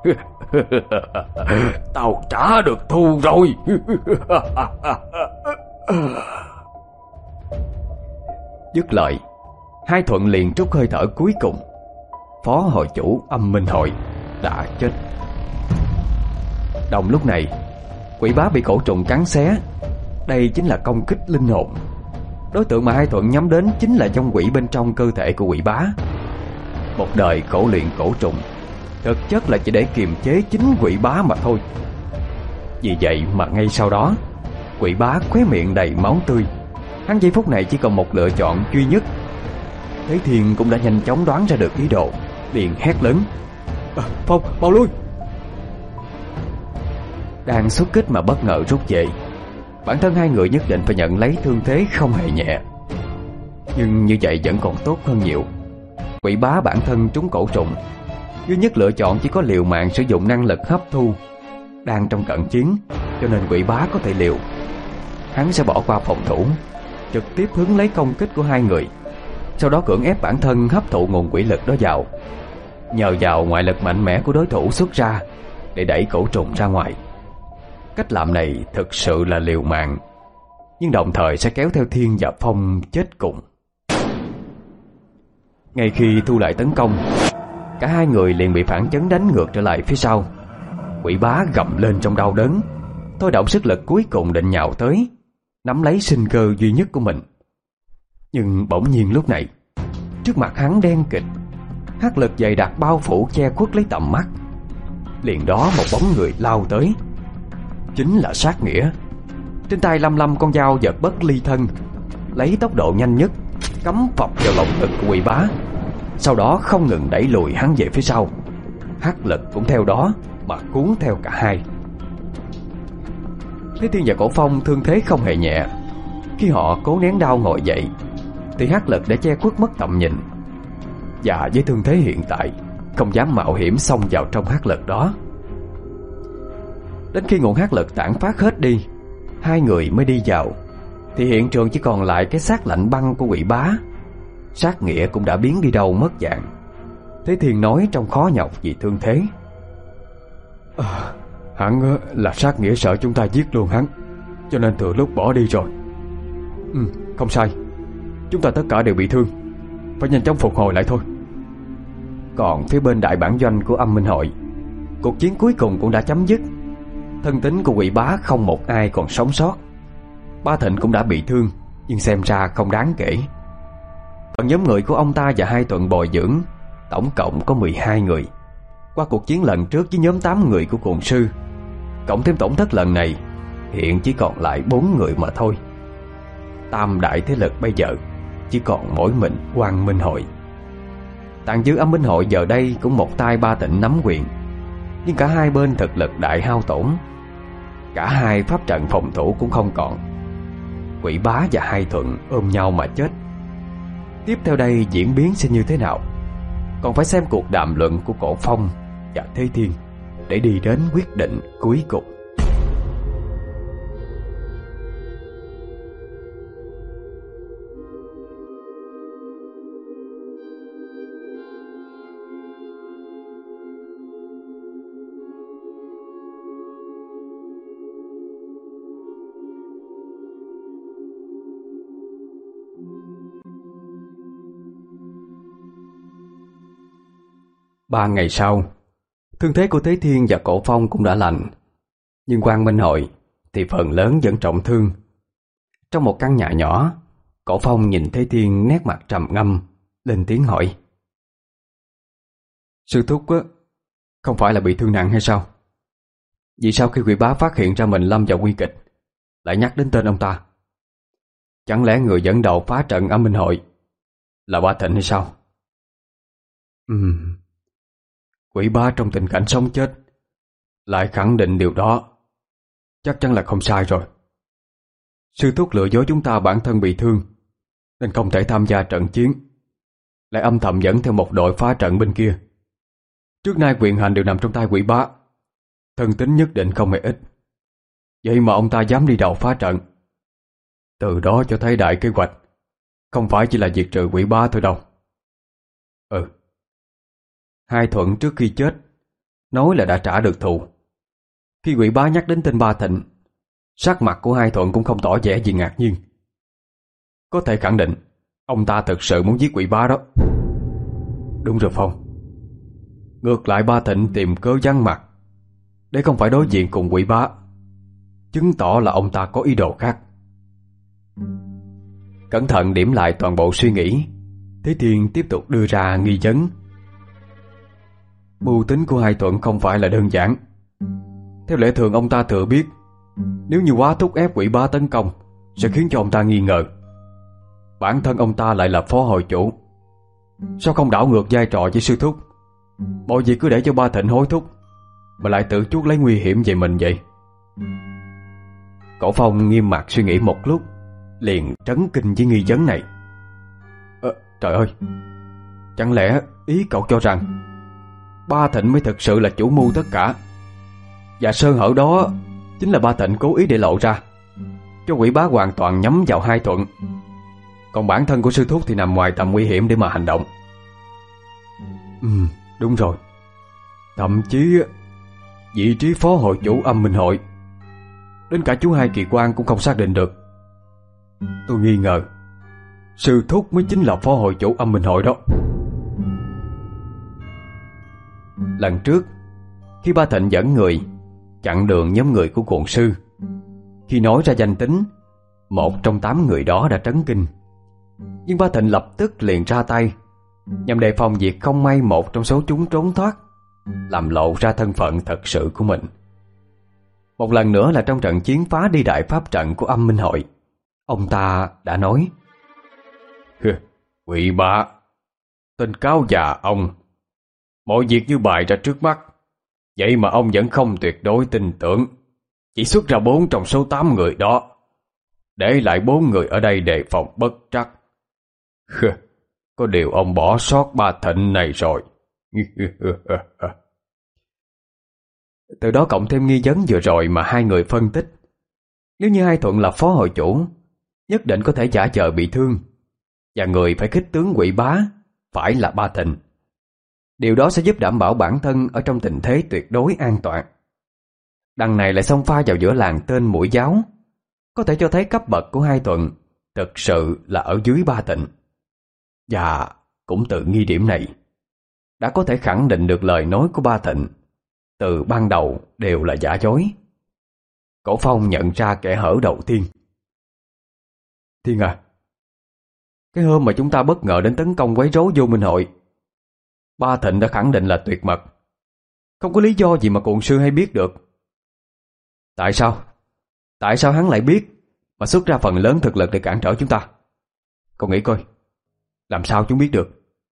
tao trả được thù rồi. Dứt lời, Hai Thuận liền trút hơi thở cuối cùng. Phó hội chủ Âm Minh Hội đã chết. Đồng lúc này, quỷ bá bị cổ trùng cắn xé. Đây chính là công kích linh hồn. Đối tượng mà Hai Thuận nhắm đến chính là vong quỷ bên trong cơ thể của quỷ bá. Một đời khổ luyện cổ trùng, thực chất là chỉ để kiềm chế chính quỷ bá mà thôi. Vì vậy mà ngay sau đó, quỷ bá khóe miệng đầy máu tươi. Hắn giây phút này chỉ còn một lựa chọn duy nhất. Thế Thiên cũng đã nhanh chóng đoán ra được ý đồ, liền hét lớn: à, Phong, mau lui! Đang xuất kích mà bất ngờ rút về. Bản thân hai người nhất định phải nhận lấy thương thế không hề nhẹ. Nhưng như vậy vẫn còn tốt hơn nhiều. Quỷ bá bản thân trúng cổ trùng, duy nhất lựa chọn chỉ có liều mạng sử dụng năng lực hấp thu. Đang trong cận chiến, cho nên quỷ bá có thể liều. Hắn sẽ bỏ qua phòng thủ, trực tiếp hứng lấy công kích của hai người, sau đó cưỡng ép bản thân hấp thụ nguồn quỷ lực đó vào, nhờ vào ngoại lực mạnh mẽ của đối thủ xuất ra để đẩy cổ trùng ra ngoài. Cách làm này thực sự là liều mạng, nhưng đồng thời sẽ kéo theo Thiên và Phong chết cùng. Ngay khi thu lại tấn công, cả hai người liền bị phản chấn đánh ngược trở lại phía sau. Quỷ bá gầm lên trong đau đớn, thôi động sức lực cuối cùng định nhào tới, nắm lấy sinh cơ duy nhất của mình. Nhưng bỗng nhiên lúc này, trước mặt hắn đen kịt, hắc lực dày đặc bao phủ che khuất lấy tầm mắt. Liền đó một bóng người lao tới, chính là Sát Nghĩa. Trên tay lăm lăm con dao giật bất ly thân, lấy tốc độ nhanh nhất cắm phập vào lồng ngực của quỷ bá, sau đó không ngừng đẩy lùi hắn về phía sau. Hắc lực cũng theo đó mà cuốn theo cả hai. Thế Thiên và Cổ Phong thương thế không hề nhẹ. Khi họ cố nén đau ngồi dậy, thì hắc lực đã che khuất mất tầm nhìn, và với thương thế hiện tại, không dám mạo hiểm xông vào trong hắc lực đó. Đến khi nguồn hắc lực tản phát hết đi, hai người mới đi vào, thì hiện trường chỉ còn lại cái xác lạnh băng của quỷ bá. Sát Nghĩa cũng đã biến đi đâu mất dạng. Thế Thiên nói trong khó nhọc vì thương thế: à, Hắn là Sát Nghĩa sợ chúng ta giết luôn hắn, cho nên từ lúc bỏ đi rồi. Ừ, không sai. Chúng ta tất cả đều bị thương, phải nhanh chóng phục hồi lại thôi. Còn phía bên đại bản doanh của Âm Minh Hội, cuộc chiến cuối cùng cũng đã chấm dứt. Thân tín của quỷ bá không một ai còn sống sót. Ba Thịnh cũng đã bị thương, nhưng xem ra không đáng kể. Còn nhóm người của ông ta và Hai Thuận bồi dưỡng tổng cộng có mười hai người. Qua cuộc chiến lần trước với nhóm tám người của Cuồng Sư, cộng thêm tổn thất lần này, hiện chỉ còn lại bốn người mà thôi. Tam đại thế lực bây giờ chỉ còn mỗi mình Quang Minh Hội. Tàn dư Âm Minh Hội giờ đây cũng một tay Ba Thịnh nắm quyền, nhưng cả hai bên thực lực đại hao tổn. Cả hai pháp trận phòng thủ cũng không còn. Quỷ bá và Hai Thuận ôm nhau mà chết. Tiếp theo đây diễn biến sẽ như thế nào, còn phải xem cuộc đàm luận của Cổ Phong và Thế Thiên. để đi đến quyết định cuối cùng. Ba ngày sau, thương thế của Thế Thiên và Cổ Phong cũng đã lành, nhưng Quang Minh Hội thì phần lớn vẫn trọng thương. Trong một căn nhà nhỏ, Cổ Phong nhìn Thế Thiên nét mặt trầm ngâm, lên tiếng hỏi: Sư thúc á, không phải là bị thương nặng hay sao? Vì sao khi quỷ bá phát hiện ra mình lâm vào nguy kịch lại nhắc đến tên ông ta? Chẳng lẽ người dẫn đầu phá trận Âm Minh Hội là Ba Thịnh hay sao? Ừm Quỷ bá trong tình cảnh sống chết lại khẳng định điều đó, chắc chắn là không sai rồi. Sư thúc lừa dối chúng ta bản thân bị thương nên không thể tham gia trận chiến, lại âm thầm dẫn theo một đội phá trận bên kia. Trước nay quyền hành đều nằm trong tay quỷ bá, thân tín nhất định không hề ít. Vậy mà ông ta dám đi đầu phá trận, từ đó cho thấy đại kế hoạch không phải chỉ là diệt trừ quỷ bá thôi đâu. Ừ Hai Thuận trước khi chết nói là đã trả được thù. Khi quỷ bá nhắc đến tên Ba Thịnh, sắc mặt của Hai Thuận cũng không tỏ vẻ gì ngạc nhiên. Có thể khẳng định ông ta thực sự muốn giết quỷ bá đó. Đúng rồi Phong. Ngược lại Ba Thịnh tìm cớ vắng mặt để không phải đối diện cùng quỷ bá, chứng tỏ là ông ta có ý đồ khác. Cẩn thận điểm lại toàn bộ suy nghĩ, Thế Thiên tiếp tục đưa ra nghi vấn. Mưu tính của Hai Thuận không phải là đơn giản. Theo lẽ thường ông ta thừa biết nếu như quá thúc ép quỷ bá tấn công sẽ khiến cho ông ta nghi ngờ. Bản thân ông ta lại là phó hội chủ, sao không đảo ngược vai trò với sư thúc, mọi việc cứ để cho Ba Thịnh hối thúc mà lại tự chuốc lấy nguy hiểm về mình vậy? Cổ Phong nghiêm mặt suy nghĩ một lúc, liền trấn kinh với nghi vấn này. à, Trời ơi, chẳng lẽ ý cậu cho rằng Ba Thịnh mới thực sự là chủ mưu tất cả, và sơ hở đó chính là Ba Thịnh cố ý để lộ ra, cho quỷ bá hoàn toàn nhắm vào Hai Thuận, còn bản thân của sư thúc thì nằm ngoài tầm nguy hiểm để mà hành động? Ừ, đúng rồi. Thậm chí vị trí phó hội chủ Âm Minh Hội đến cả chú Hai Kỳ Quan cũng không xác định được. Tôi nghi ngờ sư thúc mới chính là phó hội chủ Âm Minh Hội đó. Lần trước khi Ba Thịnh dẫn người chặn đường nhóm người của cuồng sư, khi nói ra danh tính, một trong tám người đó đã trấn kinh. Nhưng Ba Thịnh lập tức liền ra tay, nhằm đề phòng việc không may một trong số chúng trốn thoát, làm lộ ra thân phận thật sự của mình. Một lần nữa là trong trận chiến phá đi đại pháp trận của Âm Minh Hội, ông ta đã nói: Quỷ bá, tên cáo già ông, mọi việc như bày ra trước mắt, vậy mà ông vẫn không tuyệt đối tin tưởng, chỉ xuất ra bốn trong số tám người đó, để lại bốn người ở đây đề phòng bất trắc. Có điều ông bỏ sót Ba Thịnh này rồi. Từ đó cộng thêm nghi vấn vừa rồi mà hai người phân tích, nếu như Hai Thuận là phó hội chủ, nhất định có thể giả vờ bị thương, và người phải khích tướng quỷ bá phải là Ba Thịnh. Điều đó sẽ giúp đảm bảo bản thân ở trong tình thế tuyệt đối an toàn. Đằng này lại xông pha vào giữa làng tên mũi giáo, có thể cho thấy cấp bậc của Hai Thuận thực sự là ở dưới Ba Thịnh. Và cũng từ nghi điểm này đã có thể khẳng định được lời nói của Ba Thịnh từ ban đầu đều là giả dối. Cổ Phong nhận ra kẻ hở đầu tiên. Thiên à, cái hôm mà chúng ta bất ngờ đến tấn công quấy rối Vô Minh Hội, Ba Thịnh đã khẳng định là tuyệt mật, không có lý do gì mà cuồng sư hay biết được. Tại sao? Tại sao hắn lại biết mà xuất ra phần lớn thực lực để cản trở chúng ta? Cậu nghĩ coi, làm sao chúng biết được?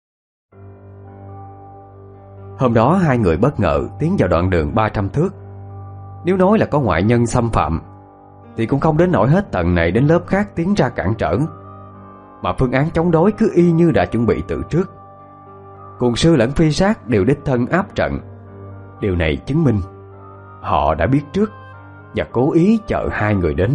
Hôm đó hai người bất ngờ tiến vào đoạn đường ba trăm thước. Nếu nói là có ngoại nhân xâm phạm thì cũng không đến nỗi hết tầng này đến lớp khác tiến ra cản trở, mà phương án chống đối cứ y như đã chuẩn bị từ trước. Cuồng sư lẫn phi sát đều đích thân áp trận, Điều này chứng minh họ đã biết trước và cố ý chờ hai người đến.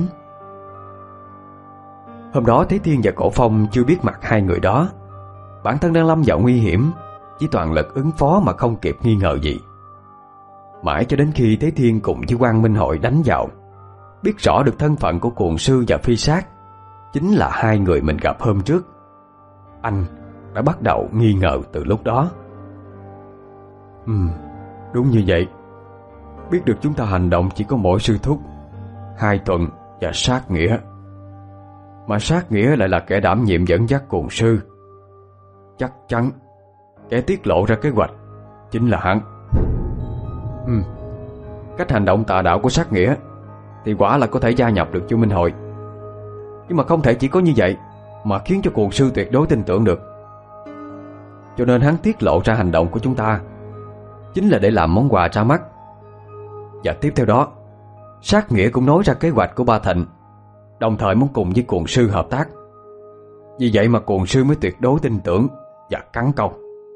Hôm đó Thế Thiên và Cổ Phong chưa biết mặt hai người đó. Bản thân đang lâm vào nguy hiểm, chỉ toàn lực ứng phó mà không kịp nghi ngờ gì. Mãi cho đến khi Thế Thiên cùng với Quang Minh Hội đánh vào, biết rõ được thân phận của cuồng sư và phi sát chính là hai người mình gặp hôm trước, anh đã bắt đầu nghi ngờ từ lúc đó. Ừ, đúng như vậy. Biết được chúng ta hành động chỉ có mỗi sư thúc, Hai Thuận và Sát Nghĩa, mà Sát Nghĩa lại là kẻ đảm nhiệm dẫn dắt cuồng sư. Chắc chắn kẻ tiết lộ ra kế hoạch chính là hắn. Ừ, cách hành động tà đạo của Sát Nghĩa thì quả là có thể gia nhập được Chu Minh Hội, nhưng mà không thể chỉ có như vậy mà khiến cho cuồng sư tuyệt đối tin tưởng được. Cho nên hắn tiết lộ ra hành động của chúng ta chính là để làm món quà ra mắt. Và tiếp theo đó, Sát Nghĩa cũng nói ra kế hoạch của Ba Thịnh, đồng thời muốn cùng với cuồng sư hợp tác. Vì vậy mà cuồng sư mới tuyệt đối tin tưởng và cắn câu.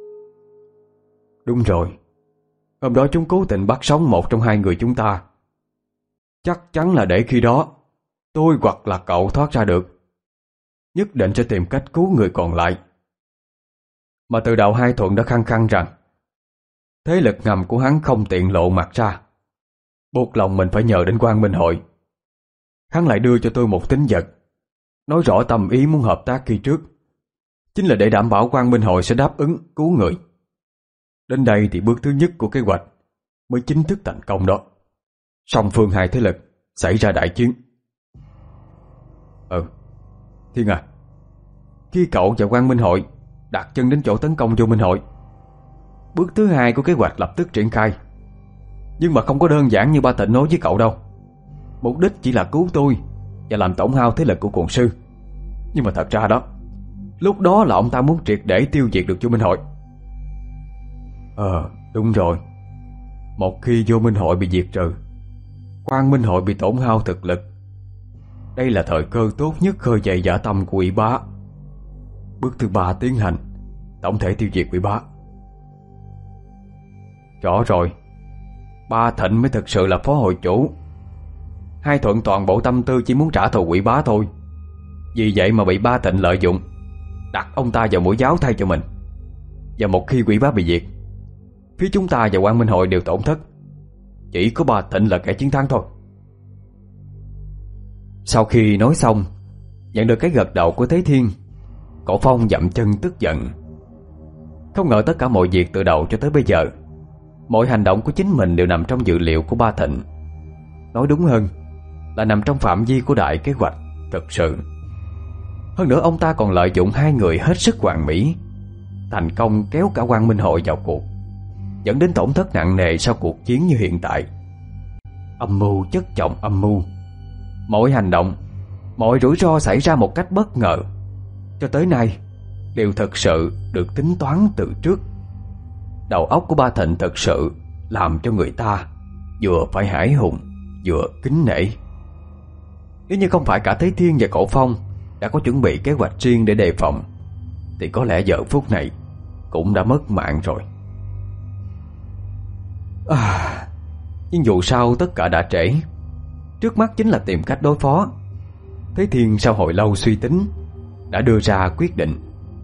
Đúng rồi, hôm đó chúng cố tình bắt sống một trong hai người chúng ta, chắc chắn là để khi đó tôi hoặc là cậu thoát ra được, nhất định sẽ tìm cách cứu người còn lại. Mà từ đầu Hai Thuận đã khăng khăng rằng thế lực ngầm của hắn không tiện lộ mặt ra, buộc lòng mình phải nhờ đến Quang Minh Hội. Hắn lại đưa cho tôi một tín vật, nói rõ tâm ý muốn hợp tác khi trước, chính là để đảm bảo Quang Minh Hội sẽ đáp ứng cứu người. Đến đây thì bước thứ nhất của kế hoạch mới chính thức thành công đó. Song phương hai thế lực xảy ra đại chiến. Ừ, Thiên à, khi cậu và Quang Minh Hội đặt chân đến chỗ tấn công vô Minh Hội, bước thứ hai của kế hoạch lập tức triển khai. Nhưng mà không có đơn giản như Ba Thịnh nói với cậu đâu. Mục đích chỉ là cứu tôi và làm tổn hao thế lực của cuồng sư. Nhưng mà thật ra đó, lúc đó là ông ta muốn triệt để tiêu diệt được Vô Minh Hội. Ờ, đúng rồi. Một khi Vô Minh Hội bị diệt trừ, Quang Minh Hội bị tổn hao thực lực, đây là thời cơ tốt nhất khơi dậy dã tâm của Ủy Bá. Bước thứ ba tiến hành tổng thể tiêu diệt Ủy Bá. Rõ rồi, Ba Thịnh mới thực sự là phó hội chủ. Hai Thuận toàn bộ tâm tư chỉ muốn trả thù Quỷ Bá thôi. Vì vậy mà bị Ba Thịnh lợi dụng, đặt ông ta vào mũi giáo thay cho mình. Và một khi Quỷ Bá bị diệt, phía chúng ta và Quang Minh Hội đều tổn thất. Chỉ có Ba Thịnh là kẻ chiến thắng thôi. Sau khi nói xong, nhận được cái gật đầu của Thế Thiên, Cổ Phong dậm chân tức giận. Không ngờ tất cả mọi việc từ đầu cho tới bây giờ, mọi hành động của chính mình đều nằm trong dự liệu của Ba Thịnh. Nói đúng hơn là nằm trong phạm vi của đại kế hoạch thực sự. Hơn nữa ông ta còn lợi dụng hai người hết sức hoàn mỹ, thành công kéo cả Quang Minh Hội vào cuộc, dẫn đến tổn thất nặng nề sau cuộc chiến như hiện tại. Âm mưu chất chồng âm mưu, mọi hành động, mọi rủi ro xảy ra một cách bất ngờ, cho tới nay đều thật sự được tính toán từ trước. Đầu óc của Ba Thịnh thật sự làm cho người ta vừa phải hãi hùng vừa kính nể. Nếu như không phải cả Thế Thiên và Cổ Phong đã có chuẩn bị kế hoạch riêng để đề phòng, thì có lẽ giờ phút này cũng đã mất mạng rồi. À, nhưng dù sao tất cả đã trễ. Trước mắt chính là tìm cách đối phó. Thế Thiên sau hồi lâu suy tính đã đưa ra quyết định.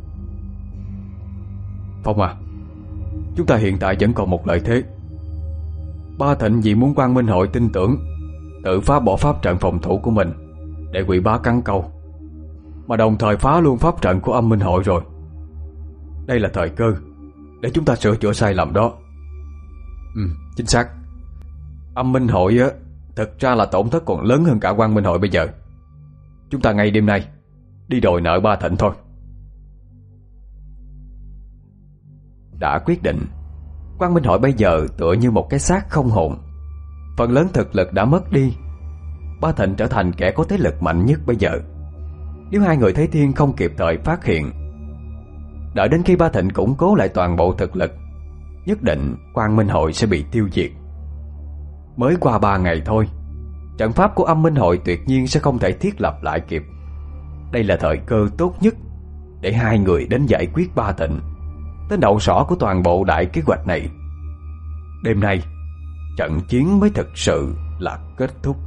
Phong à, chúng ta hiện tại vẫn còn một lợi thế. Ba Thịnh vì muốn Quang Minh Hội tin tưởng, tự phá bỏ pháp trận phòng thủ của mình để Quỷ Bá cắn câu, mà đồng thời phá luôn pháp trận của Âm Minh Hội rồi. Đây là thời cơ để chúng ta sửa chữa sai lầm đó. Ừ, chính xác. Âm Minh Hội á, thực ra là tổn thất còn lớn hơn cả Quang Minh Hội bây giờ. Chúng ta ngay đêm nay đi đòi nợ Ba Thịnh thôi. Đã quyết định, Quang Minh Hội bây giờ tựa như một cái xác không hồn. Phần lớn thực lực đã mất đi. Ba Thịnh trở thành kẻ có thế lực mạnh nhất bây giờ. Nếu hai người Thế Thiên không kịp thời phát hiện, đợi đến khi Ba Thịnh củng cố lại toàn bộ thực lực, nhất định Quang Minh Hội sẽ bị tiêu diệt. Mới qua ba ngày thôi, trận pháp của Âm Minh Hội tuyệt nhiên sẽ không thể thiết lập lại kịp. Đây là thời cơ tốt nhất để hai người đến giải quyết Ba Thịnh, tên đầu sỏ của toàn bộ đại kế hoạch này. Đêm nay trận chiến mới thực sự là kết thúc.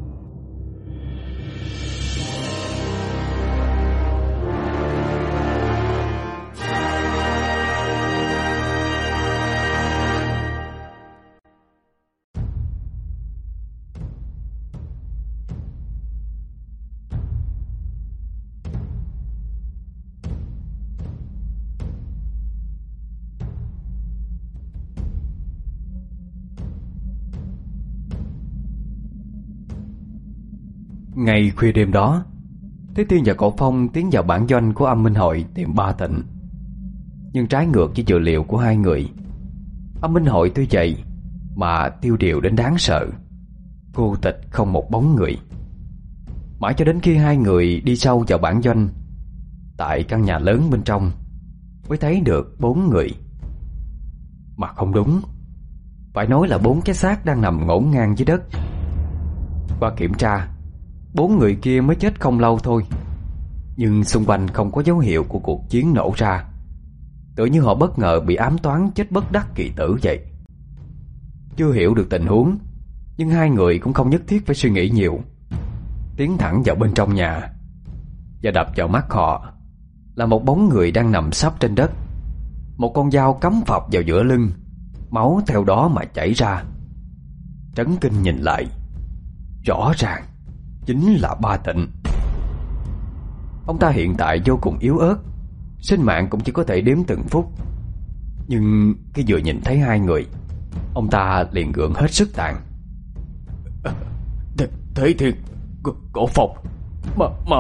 Ngày khuya đêm đó, Thế Tiên và Cậu Phong tiến vào bản doanh của Âm Minh Hội tìm Ba Tịnh. Nhưng trái ngược với dự liệu của hai người, Âm Minh Hội tuy vậy mà tiêu điều đến đáng sợ, cô tịch không một bóng người. Mãi cho đến khi hai người đi sâu vào bản doanh, tại căn nhà lớn bên trong, mới thấy được bốn người. Mà không đúng, phải nói là bốn cái xác đang nằm ngổn ngang dưới đất. Qua kiểm tra, bốn người kia mới chết không lâu thôi, nhưng xung quanh không có dấu hiệu của cuộc chiến nổ ra, tựa như họ bất ngờ bị ám toán chết bất đắc kỳ tử vậy. Chưa hiểu được tình huống, nhưng hai người cũng không nhất thiết phải suy nghĩ nhiều, tiến thẳng vào bên trong nhà. Và đập vào mắt họ là một bóng người đang nằm sấp trên đất, một con dao cắm phập vào giữa lưng, máu theo đó mà chảy ra. Trấn kinh nhìn lại, rõ ràng chính là Ba Tịnh. Ông ta hiện tại vô cùng yếu ớt, sinh mạng cũng chỉ có thể đếm từng phút. Nhưng khi vừa nhìn thấy hai người, ông ta liền gượng hết sức tàn. Thế, thế thì Cổ Phong mà, mà...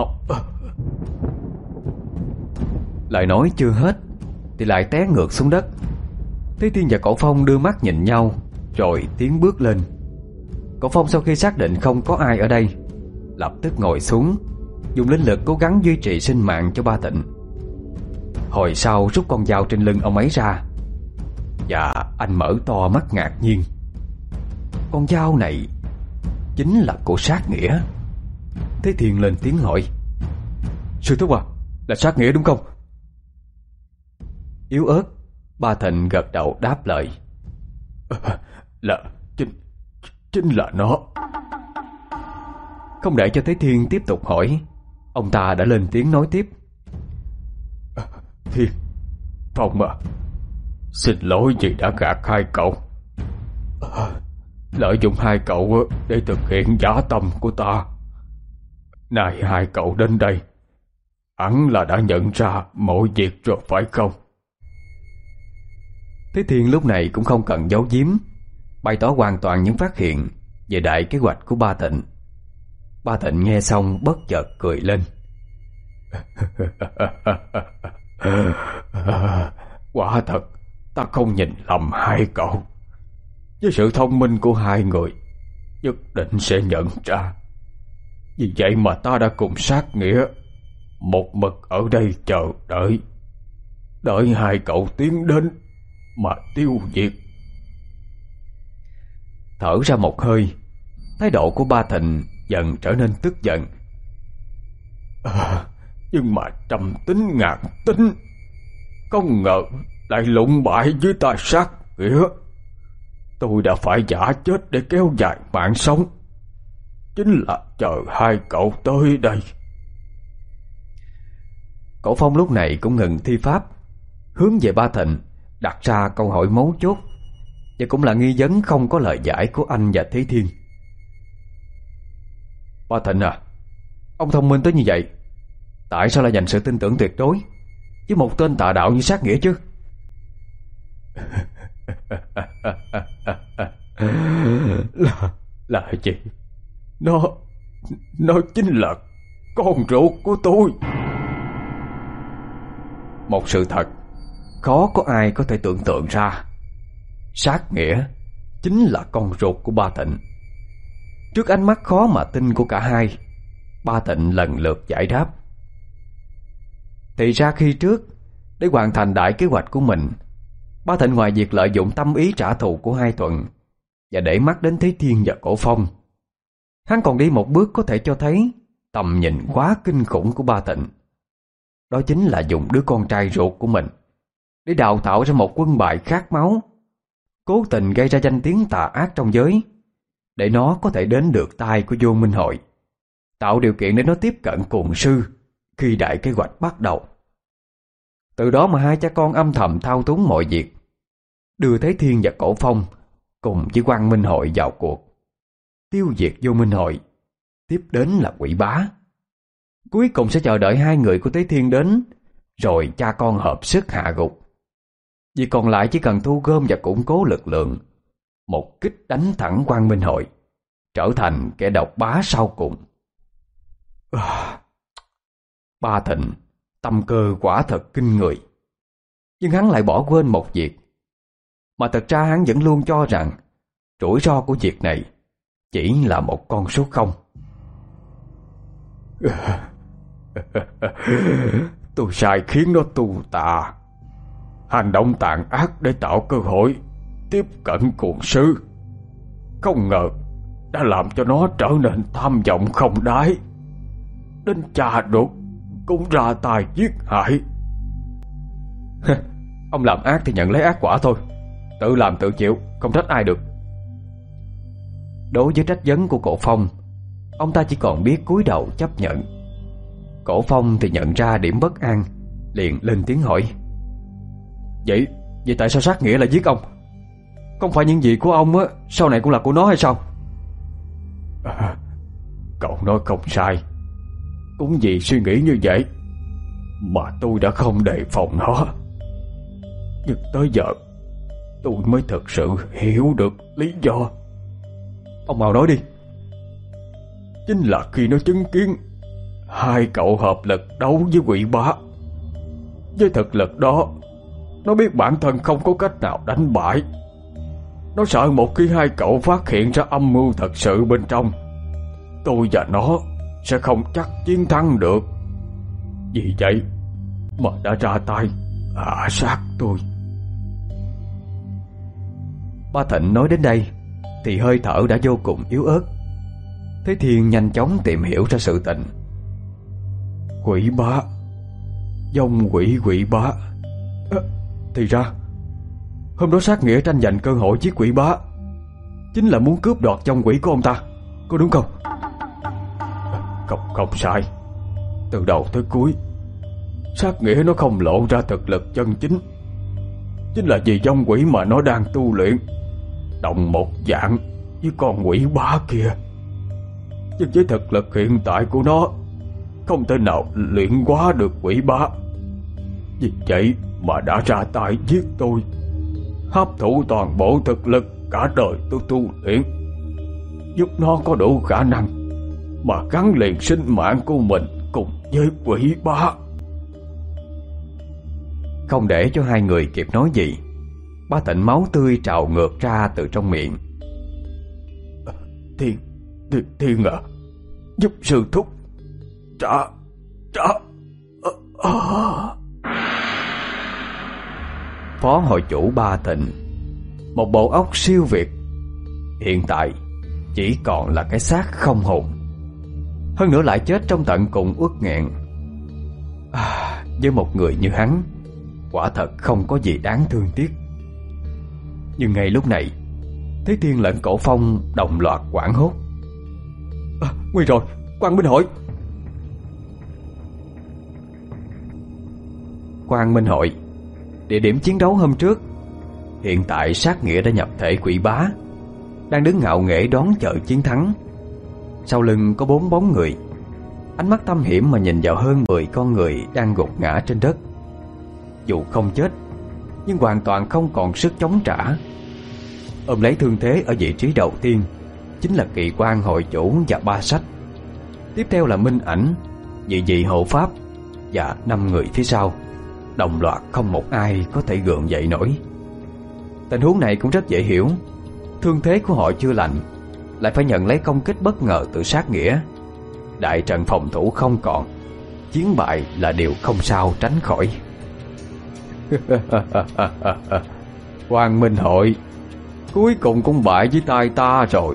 Lời nói chưa hết thì lại té ngược xuống đất. Thế Tiên và Cổ Phong đưa mắt nhìn nhau, rồi tiến bước lên. Cổ Phong sau khi xác định không có ai ở đây, lập tức ngồi xuống, dùng linh lực cố gắng duy trì sinh mạng cho Ba Tịnh. Hồi sau rút con dao trên lưng ông ấy ra, và anh mở to mắt ngạc nhiên. Con dao này chính là của Sát Nghĩa. Thế Thiên lên tiếng hỏi: Sư thúc à, là Sát Nghĩa đúng không? Yếu ớt, Ba Tịnh gật đầu đáp lời: à, Là chính, chính là nó. Không để cho Thế Thiên tiếp tục hỏi, ông ta đã lên tiếng nói tiếp: à, Thiên, Phong à, xin lỗi vì đã gạt hai cậu, à, lợi dụng hai cậu để thực hiện dã tâm của ta. Nay hai cậu đến đây, hẳn là đã nhận ra mọi việc rồi phải không? Thế Thiên lúc này cũng không cần giấu giếm, bày tỏ hoàn toàn những phát hiện về đại kế hoạch của Ba Tịnh. Ba Tịnh nghe xong bất chợt cười lên: Quả thật, ta không nhìn lầm hai cậu. Với sự thông minh của hai người, nhất định sẽ nhận ra. Vì vậy mà ta đã cùng Sát Nghĩa một mực ở đây chờ đợi, đợi hai cậu tiến đến mà tiêu diệt. Thở ra một hơi, thái độ của Ba Tịnh dần trở nên tức giận. À, nhưng mà trăm tính ngàn tính, không ngờ lại lụng bại với ta Sát Nghĩa. Tôi đã phải giả chết để kéo dài mạng sống, chính là chờ hai cậu tới đây. Cổ Phong lúc này cũng ngừng thi pháp, hướng về Ba Tịnh đặt ra câu hỏi mấu chốt, và cũng là nghi vấn không có lời giải của anh và Thế Thiên. Ba Tịnh à, ông thông minh tới như vậy, tại sao lại dành sự tin tưởng tuyệt đối với một tên tà đạo như Sát Nghĩa chứ? Là Là gì? Nó Nó chính là con ruột của tôi. Một sự thật khó có ai có thể tưởng tượng ra. Sát Nghĩa chính là con ruột của Ba Tịnh. Trước ánh mắt khó mà tin của cả hai, Ba Tịnh lần lượt giải đáp. Thì ra khi trước, để hoàn thành đại kế hoạch của mình, Ba Tịnh ngoài việc lợi dụng tâm ý trả thù của Hai Thuận và để mắt đến Thế Thiên và Cổ Phong, hắn còn đi một bước có thể cho thấy tầm nhìn quá kinh khủng của Ba Tịnh. Đó chính là dùng đứa con trai ruột của mình để đào tạo ra một quân bài khát máu, cố tình gây ra danh tiếng tà ác trong giới, để nó có thể đến được tai của Vô Minh Hội, tạo điều kiện để nó tiếp cận cuồng sư khi đại kế hoạch bắt đầu. Từ đó mà hai cha con âm thầm thao túng mọi việc, đưa Thế Thiên và Cổ Phong cùng với Quang Minh Hội vào cuộc, tiêu diệt Vô Minh Hội, tiếp đến là Quỷ Bá. Cuối cùng sẽ chờ đợi hai người của Thế Thiên đến, rồi cha con hợp sức hạ gục. Vì còn lại chỉ cần thu gom và củng cố lực lượng, một kích đánh thẳng Quang Minh Hội, trở thành kẻ độc bá sau cùng. À, Ba Thịnh tâm cơ quả thật kinh người, nhưng hắn lại bỏ quên một việc, mà thật ra hắn vẫn luôn cho rằng rủi ro của việc này chỉ là một con số không. Tôi sai khiến nó tu tà, hành động tàn ác để tạo cơ hội tiếp cận cuồng sư, không ngờ đã làm cho nó trở nên tham vọng không đáy, đến cha ruột cũng ra tay giết hại. Ông làm ác thì nhận lấy ác quả thôi, tự làm tự chịu, không trách ai được. Đối với trách vấn của Cổ Phong, ông ta chỉ còn biết cúi đầu chấp nhận. Cổ Phong thì nhận ra điểm bất an, liền lên tiếng hỏi: Vậy, vậy tại sao sát nghĩa lại giết ông? Không phải những gì của ông á, sau này cũng là của nó hay sao? À, cậu nói không sai. Cũng vì suy nghĩ như vậy mà tôi đã không đề phòng nó. Nhưng tới giờ tôi mới thực sự hiểu được lý do. Ông mau nói đi. Chính là khi nó chứng kiến hai cậu hợp lực đấu với Quỷ Bá. Với thực lực đó, nó biết bản thân không có cách nào đánh bại. Nó sợ một khi hai cậu phát hiện ra âm mưu thật sự bên trong, tôi và nó sẽ không chắc chiến thắng được. Vì vậy mà đã ra tay hạ sát tôi. Ba Thịnh nói đến đây thì hơi thở đã vô cùng yếu ớt. Thế Thiên nhanh chóng tìm hiểu ra sự tình. Quỷ Bá, dòng quỷ Quỷ Bá. À, thì ra hôm đó sát nghĩa tranh giành cơ hội giết Quỷ Bá chính là muốn cướp đoạt dòng quỷ của ông ta, có đúng không? Không, không sai. Từ đầu tới cuối, sát nghĩa nó không lộ ra thực lực chân chính, chính là vì dòng quỷ mà nó đang tu luyện đồng một dạng với con Quỷ Bá kia. Nhưng với thực lực hiện tại của nó, không thể nào luyện hóa được Quỷ Bá. Vì vậy mà đã ra tay giết tôi, hấp thụ toàn bộ thực lực cả đời tôi tu luyện, giúp nó có đủ khả năng mà gắn liền sinh mạng của mình cùng với Quỷ Bá. Không để cho hai người kịp nói gì, Ba Thịnh máu tươi trào ngược ra từ trong miệng. Thiên, Thiên, Thiên à, giúp sư thúc trả, trả. À, à. Phó hội chủ Ba Thịnh, một bộ óc siêu việt, hiện tại chỉ còn là cái xác không hồn, hơn nữa lại chết trong tận cùng uất nghẹn. À, với một người như hắn, quả thật không có gì đáng thương tiếc. Nhưng ngay lúc này, Thế Thiên lẫn Cổ Phong đồng loạt hoảng hốt. À, nguy rồi, Quang Minh Hội. Quang Minh Hội, địa điểm chiến đấu hôm trước. Hiện tại sát nghĩa đã nhập thể Quỷ Bá, đang đứng ngạo nghễ đón chờ chiến thắng. Sau lưng có bốn bóng người, ánh mắt thâm hiểm mà nhìn vào hơn mười con người đang gục ngã trên đất. Dù không chết, nhưng hoàn toàn không còn sức chống trả. Ôm lấy thương thế ở vị trí đầu tiên chính là Kỳ Quan hội chủ và Ba Sách. Tiếp theo là Minh Ảnh, Dị Dị hộ pháp và năm người phía sau, đồng loạt không một ai có thể gượng dậy nổi. Tình huống này cũng rất dễ hiểu. Thương thế của họ chưa lành, lại phải nhận lấy công kích bất ngờ từ sát nghĩa. Đại trận phòng thủ không còn, chiến bại là điều không sao tránh khỏi. Quang Minh Hội cuối cùng cũng bại với tay ta rồi.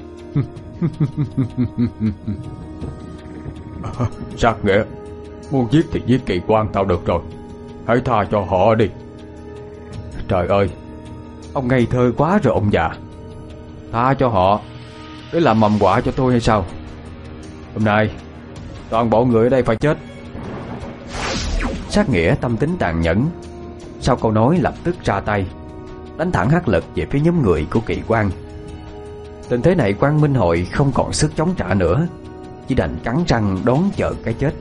Sát nghĩa, muốn giết thì giết Kỳ Quan tao được rồi, hãy tha cho họ đi. Trời ơi, Ông ngây thơ quá rồi ông già. Tha cho họ để làm mầm họa cho tôi hay sao? Hôm nay toàn bộ người ở đây phải chết. Sát Nghĩa tâm tính tàn nhẫn, sau câu nói lập tức ra tay đánh thẳng hắc lực về phía nhóm người của Kỳ Quang. Tình thế này Quang Minh Hội không còn sức chống trả nữa, chỉ đành cắn răng đón chờ cái chết.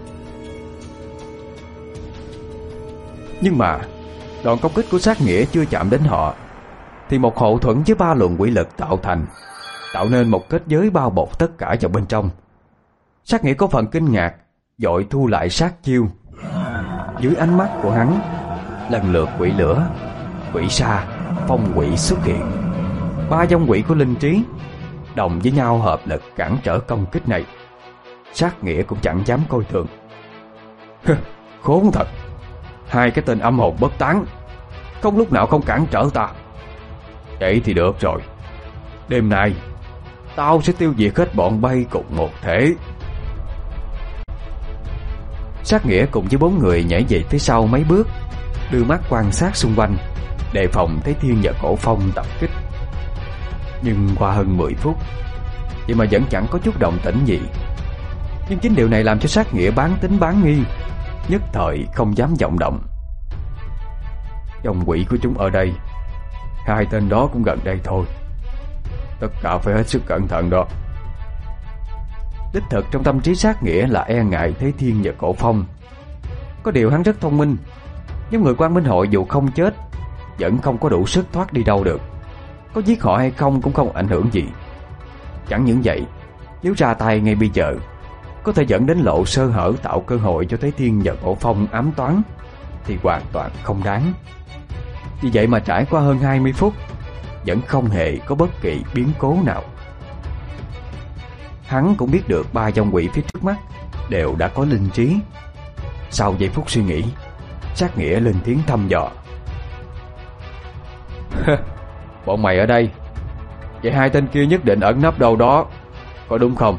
Nhưng mà đòn công kích của Sát Nghĩa chưa chạm đến họ thì một hậu thuẫn với ba luồng quỷ lực tạo thành, tạo nên một kết giới bao bọc tất cả vào bên trong. Sát Nghĩa có phần kinh ngạc, vội thu lại sát chiêu. Dưới ánh mắt của hắn, lần lượt quỷ lửa, quỷ sa, phong quỷ xuất hiện. Ba dòng quỷ của linh trí đồng với nhau hợp lực cản trở công kích này. Sát Nghĩa cũng chẳng dám coi thường. Khốn thật, hai cái tên âm hồn bất tán không lúc nào không cản trở ta. Vậy thì được rồi, đêm nay tao sẽ tiêu diệt hết bọn bay cùng một thể. Sát Nghĩa cùng với bốn người nhảy về phía sau mấy bước, đưa mắt quan sát xung quanh, đề phòng thấy Thiên và Cổ Phong tập kích. Nhưng qua hơn mười phút vậy mà vẫn chẳng có chút động tĩnh gì. Nhưng chính điều này làm cho Sát Nghĩa bán tính bán nghi, nhất thời không dám vọng động. Dòng quỷ của chúng ở đây, hai tên đó cũng gần đây thôi. Tất cả phải hết sức cẩn thận đó. Đích thực trong tâm trí Sát Nghĩa là e ngại Thế Thiên và Cổ Phong. Có điều hắn rất thông minh, nhưng người Quang Minh Hội dù không chết vẫn không có đủ sức thoát đi đâu được. Có giết họ hay không cũng không ảnh hưởng gì. Chẳng những vậy, nếu ra tay ngay bây giờ có thể dẫn đến lộ sơ hở, tạo cơ hội cho Thế Thiên và Cổ Phong ám toán, thì hoàn toàn không đáng. Vì vậy mà trải qua hơn hai mươi phút vẫn không hề có bất kỳ biến cố nào. Hắn cũng biết được ba dòng quỷ phía trước mắt đều đã có linh trí. Sau giây phút suy nghĩ, Sát Nghĩa lên tiếng thăm dò. Bọn mày ở đây, vậy hai tên kia nhất định ẩn nấp đâu đó, có đúng không?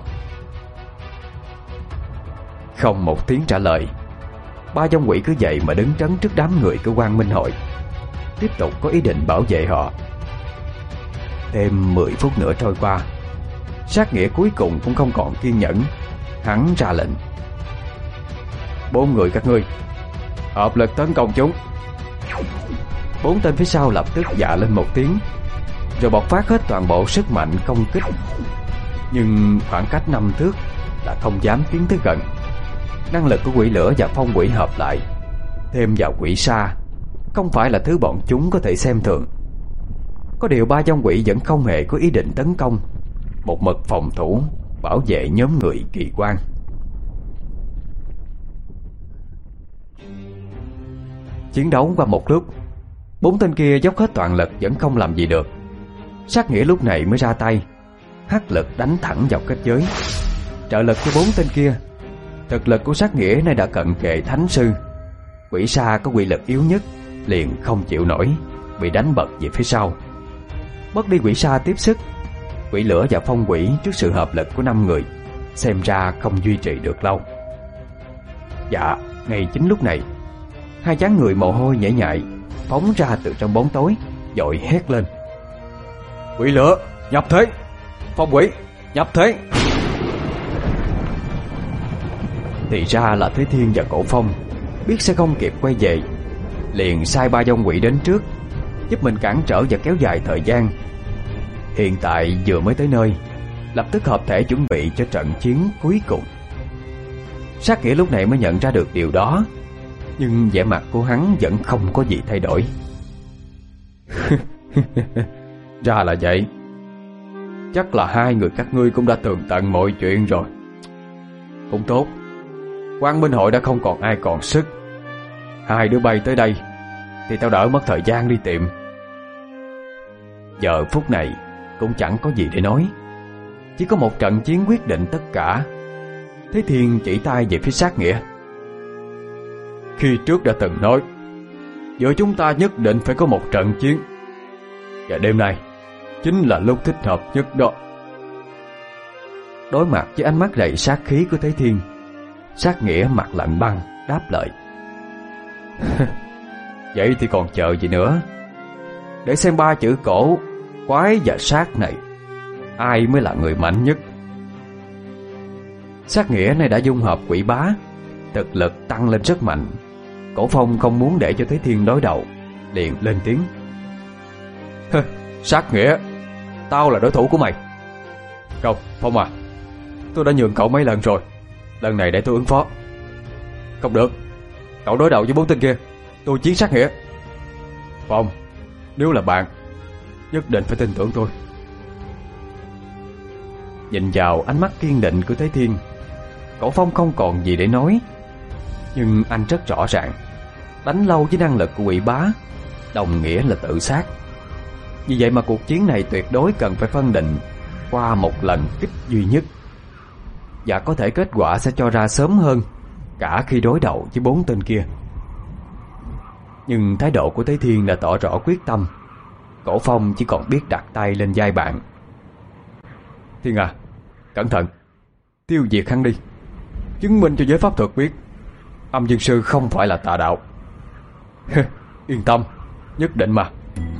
Không một tiếng trả lời. Ba dòng quỷ cứ vậy mà đứng trấn trước đám người của Quang Minh Hội, tiếp tục có ý định bảo vệ họ. Thêm mười phút nữa trôi qua, Sát Nghĩa cuối cùng cũng không còn kiên nhẫn. Hắn ra lệnh: Bốn người các ngươi hợp lực tấn công chúng. Bốn tên phía sau lập tức dạ lên một tiếng, rồi bộc phát hết toàn bộ sức mạnh công kích. Nhưng khoảng cách năm thước là không dám tiến tới gần. Năng lực của quỷ lửa và phong quỷ hợp lại, thêm vào quỷ sa, không phải là thứ bọn chúng có thể xem thường. Có điều ba dòng quỷ vẫn không hề có ý định tấn công, một mực phòng thủ bảo vệ nhóm người Kỳ Quang. Chiến đấu qua một lúc, bốn tên kia dốc hết toàn lực vẫn không làm gì được. Sát Nghĩa lúc này mới ra tay, hắc lực đánh thẳng vào kết giới. Trợ lực của bốn tên kia, thực lực của Sát Nghĩa nay đã cận kề thánh sư. Quỷ sa có quỷ lực yếu nhất liền không chịu nổi, bị đánh bật về phía sau. Mất đi quỷ sa tiếp sức, quỷ lửa và phong quỷ trước sự hợp lực của năm người xem ra không duy trì được lâu. Dạ, ngay chính lúc này, hai dáng người mồ hôi nhễ nhại phóng ra từ trong bóng tối, vội hét lên: Quỷ lửa nhập thế, phong quỷ nhập thế. Thì ra là Thế Thiên và Cổ Phong biết sẽ không kịp quay về, liền sai ba dòng quỷ đến trước, giúp mình cản trở và kéo dài thời gian. Hiện tại vừa mới tới nơi, lập tức hợp thể chuẩn bị cho trận chiến cuối cùng. Sát Nghĩa lúc này mới nhận ra được điều đó, nhưng vẻ mặt của hắn vẫn không có gì thay đổi. Ra là vậy. Chắc là hai người các ngươi cũng đã tường tận mọi chuyện rồi. Cũng tốt, Quang Minh Hội đã không còn ai còn sức. Hai đứa bay tới đây thì tao đỡ mất thời gian đi tìm. Giờ phút này cũng chẳng có gì để nói, chỉ có một trận chiến quyết định tất cả. Thế Thiên chỉ tay về phía Sát Nghĩa: Khi trước đã từng nói, giữa chúng ta nhất định phải có một trận chiến, và đêm nay chính là lúc thích hợp nhất đó. Đối mặt với ánh mắt đầy sát khí của Thế Thiên, Sát Nghĩa mặt lạnh băng đáp lời: Vậy thì còn chờ gì nữa? để xem ba chữ cổ quái và sát này ai mới là người mạnh nhất. Sát nghĩa này đã dung hợp quỷ bá, thực lực tăng lên rất mạnh. Cổ Phong không muốn để cho Thế Thiên đối đầu, liền lên tiếng: Sát nghĩa, tao là đối thủ của mày. Không, Phong à, tôi đã nhường cậu mấy lần rồi, lần này để tôi ứng phó. Không được, cậu đối đầu với bốn tên kia, tôi chiến sát nghĩa. Phong, nếu là bạn, nhất định phải tin tưởng tôi. Nhìn vào ánh mắt kiên định của Thế Thiên, Cổ Phong không còn gì để nói. Nhưng anh rất rõ ràng, đánh lâu với năng lực của quỷ bá đồng nghĩa là tự sát. Vì vậy mà cuộc chiến này tuyệt đối cần phải phân định qua một lần kích duy nhất, và có thể kết quả sẽ cho ra sớm hơn cả khi đối đầu với bốn tên kia. Nhưng thái độ của Thế Thiên đã tỏ rõ quyết tâm. Cổ Phong chỉ còn biết đặt tay lên vai bạn. Thiên à, cẩn thận, tiêu diệt hắn đi, chứng minh cho giới pháp thuật biết Âm Dương Sư không phải là tà đạo. Yên tâm, nhất định mà.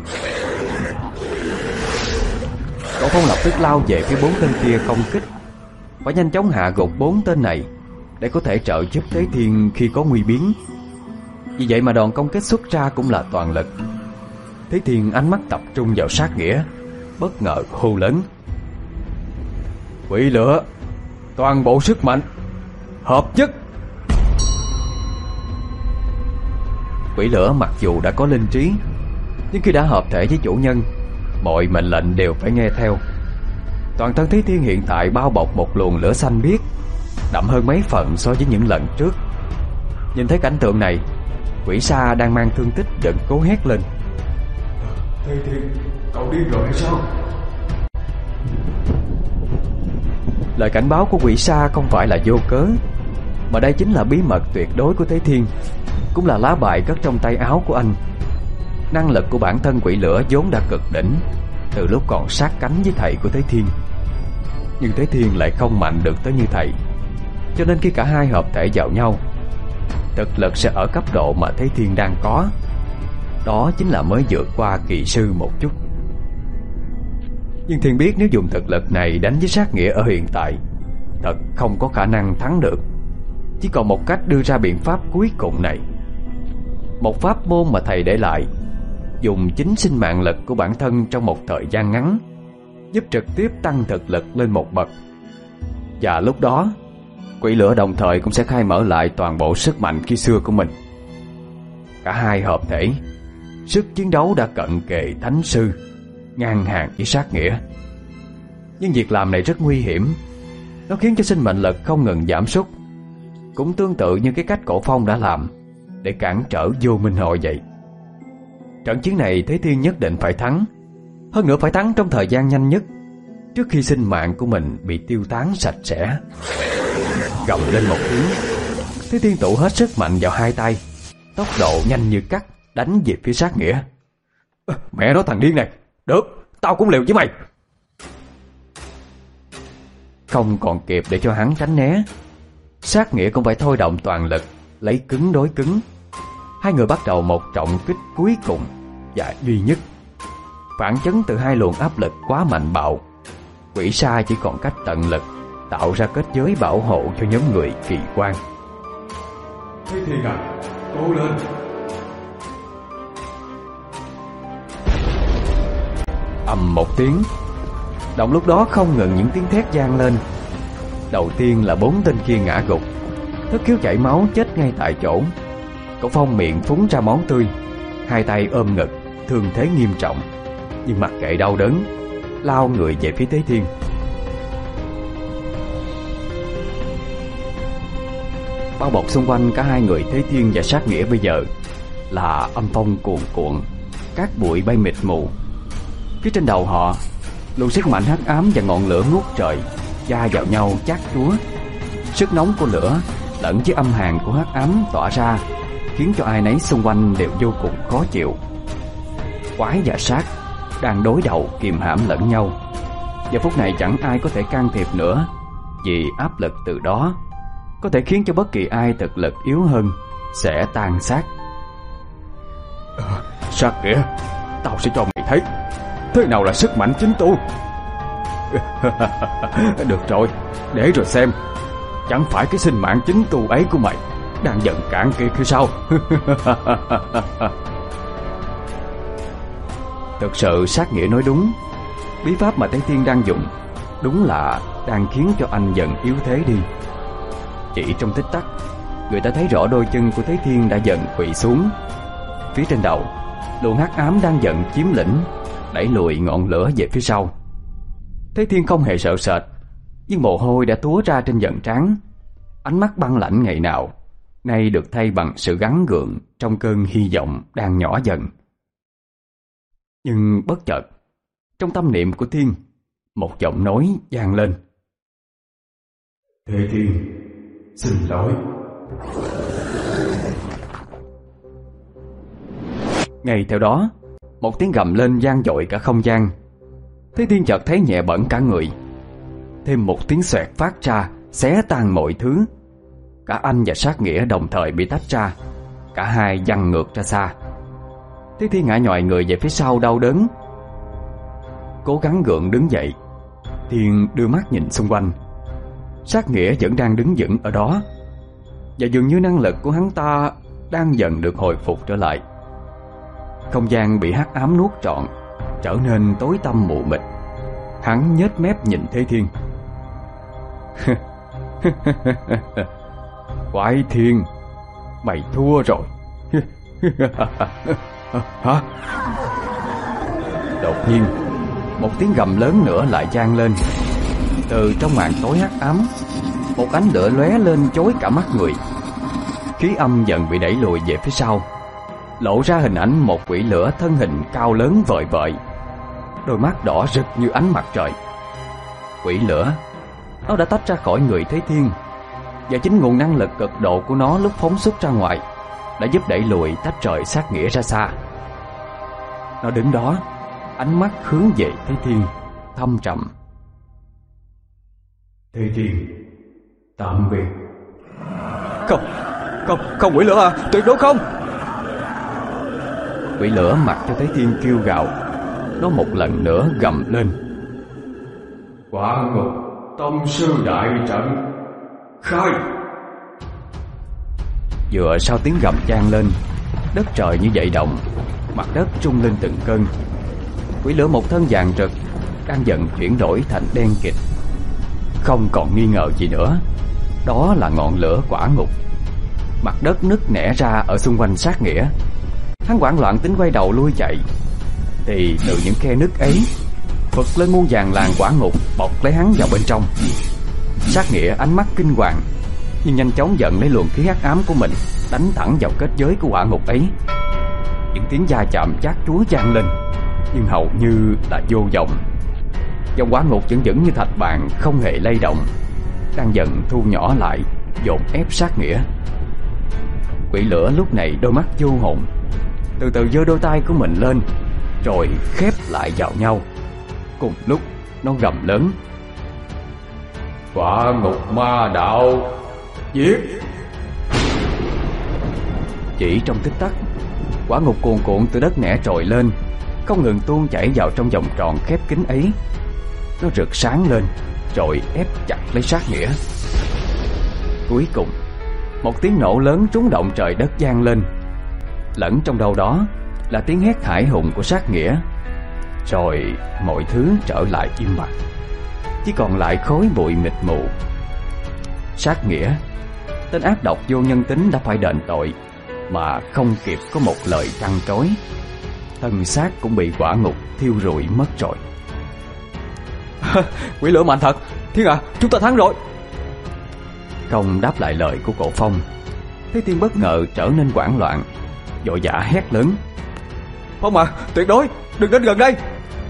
Cổ Phong lập tức lao về phía bốn tên kia công kích, phải nhanh chóng hạ gục bốn tên này để có thể trợ giúp Thế Thiên khi có nguy biến. Vì vậy mà đòn công kích xuất ra cũng là toàn lực. Thế Thiên ánh mắt tập trung vào sát nghĩa, bất ngờ hô lớn: Quỷ lửa, toàn bộ sức mạnh, hợp nhất! Quỷ lửa mặc dù đã có linh trí, nhưng khi đã hợp thể với chủ nhân, mọi mệnh lệnh đều phải nghe theo. Toàn thân Thế Thiên hiện tại bao bọc một luồng lửa xanh biếc, đậm hơn mấy phần so với những lần trước. Nhìn thấy cảnh tượng này, Quỷ Sa đang mang thương tích vẫn cố hét lên: Thế Thiên, cậu điên rồi hay sao? Lời cảnh báo của Quỷ Sa không phải là vô cớ, mà đây chính là bí mật tuyệt đối của Thế Thiên, cũng là lá bài cất trong tay áo của anh. Năng lực của bản thân quỷ lửa vốn đã cực đỉnh từ lúc còn sát cánh với thầy của Thế Thiên. Nhưng Thế Thiên lại không mạnh được tới như thầy, cho nên khi cả hai hợp thể vào nhau, thực lực sẽ ở cấp độ mà Thế Thiên đang có. Đó chính là mới vượt qua kỳ sư một chút. Nhưng Thiên biết nếu dùng thực lực này đánh với sát nghĩa ở hiện tại, thật không có khả năng thắng được. Chỉ còn một cách đưa ra biện pháp cuối cùng này. Một pháp môn mà thầy để lại, dùng chính sinh mạng lực của bản thân trong một thời gian ngắn, giúp trực tiếp tăng thực lực lên một bậc. Và lúc đó, quỷ lửa đồng thời cũng sẽ khai mở lại toàn bộ sức mạnh khi xưa của mình. Cả hai hợp thể, sức chiến đấu đã cận kề thánh sư, ngang hàng với sát nghĩa. Nhưng việc làm này rất nguy hiểm. Nó khiến cho sinh mệnh lực không ngừng giảm sút, cũng tương tự như cái cách Cổ Phong đã làm để cản trở Vô Minh Hội vậy. Trận chiến này Thế Thiên nhất định phải thắng, hơn nữa phải thắng trong thời gian nhanh nhất, trước khi sinh mạng của mình bị tiêu tán sạch sẽ. Gầm lên một tiếng, Thế Thiên tụ hết sức mạnh vào hai tay, tốc độ nhanh như cắt đánh về phía sát nghĩa. Mẹ nó thằng điên này, được, tao cũng liều với mày. Không còn kịp để cho hắn tránh né, sát nghĩa cũng phải thôi động toàn lực, lấy cứng đối cứng. Hai người bắt đầu một trọng kích cuối cùng và duy nhất. Phản chấn từ hai luồng áp lực quá mạnh bạo, Quỷ Sa chỉ còn cách tận lực tạo ra kết giới bảo hộ cho nhóm người kỳ quan. Thế Thiên à, cố lên! Ầm một tiếng, động lúc đó không ngừng những tiếng thét vang lên. Đầu tiên là bốn tên kia ngã gục, thất khiếu chảy máu chết ngay tại chỗ. Cổ Phong miệng phúng ra máu tươi, hai tay ôm ngực, thương thế nghiêm trọng, nhưng mặc kệ đau đớn, lao người về phía Thế Thiên. Bao bọc xung quanh cả hai người Thế Thiên và sát nghĩa bây giờ là âm phong cuồn cuộn, cát bụi bay mịt mù. Phía trên đầu họ, luồng sức mạnh hắc ám và ngọn lửa ngút trời va vào nhau chát chúa. Sức nóng của lửa lẫn với âm hàn của hắc ám tỏa ra, khiến cho ai nấy xung quanh đều vô cùng khó chịu. Quái và sát đang đối đầu kìm hãm lẫn nhau. Giờ phút này chẳng ai có thể can thiệp nữa, vì áp lực từ đó có thể khiến cho bất kỳ ai thực lực yếu hơn sẽ tan xác. À, sát nghĩa, tao sẽ cho mày thấy thế nào là sức mạnh chính tu? Được rồi, để rồi xem. Chẳng phải cái sinh mạng chính tu ấy của mày đang dần cạn kiệt hay sao? Thực sự sát nghĩa nói đúng. Bí pháp mà Thế Thiên đang dùng đúng là đang khiến cho anh dần yếu thế đi. Chỉ trong tích tắc, người ta thấy rõ đôi chân của Thế Thiên đã dần quỵ xuống. Phía trên đầu, luồng hắc ám đang dần chiếm lĩnh, đẩy lùi ngọn lửa về phía sau. Thế Thiên không hề sợ sệt, nhưng mồ hôi đã túa ra trên dần trán. Ánh mắt băng lạnh ngày nào nay được thay bằng sự gắng gượng trong cơn hy vọng đang nhỏ dần. Nhưng bất chợt, trong tâm niệm của Thiên, một giọng nói vang lên. Thế Thiên, xin lỗi. Ngay theo đó, một tiếng gầm lên vang dội cả không gian. Thế Thiên chợt thấy nhẹ bẫng cả người. Thêm một tiếng xoẹt phát ra, xé tan mọi thứ. Cả anh và sát nghĩa đồng thời bị tách ra. Cả hai văng ngược ra xa. Thế Thiên ngã nhòi người về phía sau đau đớn. Cố gắng gượng đứng dậy, Thiên đưa mắt nhìn xung quanh. Sát nghĩa vẫn đang đứng vững ở đó, và dường như năng lực của hắn ta đang dần được hồi phục trở lại. Không gian bị hắc ám nuốt trọn, trở nên tối tăm mù mịt. Hắn nhếch mép nhìn Thế Thiên. Quái Thiên, mày thua rồi. Hả? Đột nhiên, một tiếng gầm lớn nữa lại vang lên. Từ trong màn tối hắc ám, một ánh lửa lóe lên chói cả mắt người. Khí âm dần bị đẩy lùi về phía sau, lộ ra hình ảnh một quỷ lửa thân hình cao lớn vời vợi, đôi mắt đỏ rực như ánh mặt trời. Quỷ lửa, nó đã tách ra khỏi người Thế Thiên, và chính nguồn năng lực cực độ của nó lúc phóng xuất ra ngoài đã giúp đẩy lùi tách rời sát nghĩa ra xa. Nó đứng đó, ánh mắt hướng về Thế Thiên, thâm trầm. Thế Thiên, tạm biệt. Không, không, không quỷ lửa à, tuyệt đối không. Quỷ lửa mặc cho Thế Thiên kêu gào. Nó một lần nữa gầm lên. Quả ngục tông sư đại trận, khai. Vừa sau tiếng gầm vang lên, đất trời như dậy động, mặt đất rung lên từng cơn. Quỷ lửa một thân vàng rực đang dần chuyển đổi thành đen kịt. Không còn nghi ngờ gì nữa, đó là ngọn lửa quả ngục. Mặt đất nứt nẻ ra ở xung quanh sát nghĩa. Hắn hoảng loạn tính quay đầu lui chạy, thì từ những khe nứt ấy phật lên muôn vàn làn quả ngục bọc lấy hắn vào bên trong. Sát nghĩa ánh mắt kinh hoàng, nhưng nhanh chóng giận lấy luồng khí hắc ám của mình đánh thẳng vào kết giới của quả ngục ấy. Những tiếng va chạm chát chúa vang lên, nhưng hầu như là vô vọng. Dòng quả ngục vẫn vững như thạch vàng, không hề lay động, đang dần thu nhỏ lại, dồn ép sát nghĩa. Quỷ lửa lúc này đôi mắt vô hồn, từ từ giơ đôi tay của mình lên, rồi khép lại vào nhau. Cùng lúc nó gầm lớn. Quả ngục ma đạo, giết! Chỉ trong tích tắc, quả ngục cuồn cuộn từ đất nẻ trồi lên, không ngừng tuôn chảy vào trong vòng tròn khép kín ấy. Nó rực sáng lên, rồi ép chặt lấy sát nghĩa. Cuối cùng, một tiếng nổ lớn rung động trời đất vang lên. Lẫn trong đâu đó là tiếng hét hãi hùng của sát nghĩa. Rồi mọi thứ trở lại im bặt, chỉ còn lại khói bụi mịt mù. Sát nghĩa, tên ác độc vô nhân tính đã phải đền tội, mà không kịp có một lời trăn trối. Thân xác cũng bị quả ngục thiêu rụi mất rồi. Quỷ lửa mạnh thật, Thiên à, chúng ta thắng rồi. Không đáp lại lời của Cổ Phong, Thế Thiên bất ngờ trở nên hoảng loạn, vội vã hét lớn. Phong à, tuyệt đối đừng đến gần đây.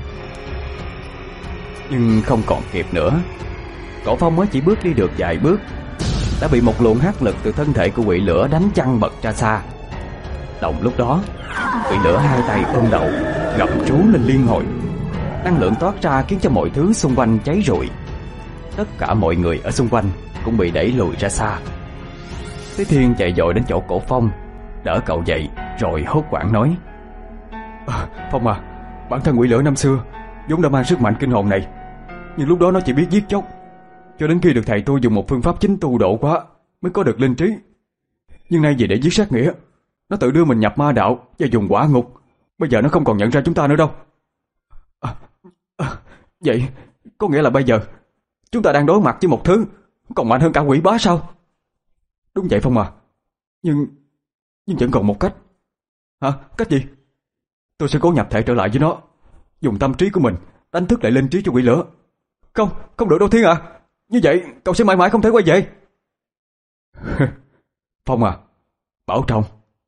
Nhưng không còn kịp nữa. Cổ Phong mới chỉ bước đi được vài bước đã bị một luồng hắc lực từ thân thể của quỷ lửa đánh chăng bật ra xa. Đồng lúc đó, quỷ lửa hai tay ôm đầu, gầm rú lên liên hồi. Năng lượng toát ra khiến cho mọi thứ xung quanh cháy rụi. Tất cả mọi người ở xung quanh cũng bị đẩy lùi ra xa. Thế Thiên chạy vội đến chỗ Cổ Phong, đỡ cậu dậy, rồi hốt hoảng nói. À, Phong à, Bản thân quỷ lửa năm xưa vốn đã mang sức mạnh kinh hồn này, nhưng lúc đó nó chỉ biết giết chóc, cho đến khi được thầy tôi dùng một phương pháp chính tu độ quá mới có được linh trí. Nhưng nay vì để giết sát nghĩa, nó tự đưa mình nhập ma đạo và dùng quả ngục. Bây giờ nó không còn nhận ra chúng ta nữa đâu. à, à, Vậy có nghĩa là bây giờ chúng ta đang đối mặt với một thứ còn mạnh hơn cả quỷ bá sao? Đúng vậy Phong à. Nhưng Nhưng vẫn còn một cách. Hả? Cách gì? Tôi sẽ cố nhập thể trở lại với nó, dùng tâm trí của mình đánh thức lại linh trí cho quỷ lửa. Không, không được đâu Thiên à. Như vậy cậu sẽ mãi mãi không thể quay về. Phong à, bảo trọng.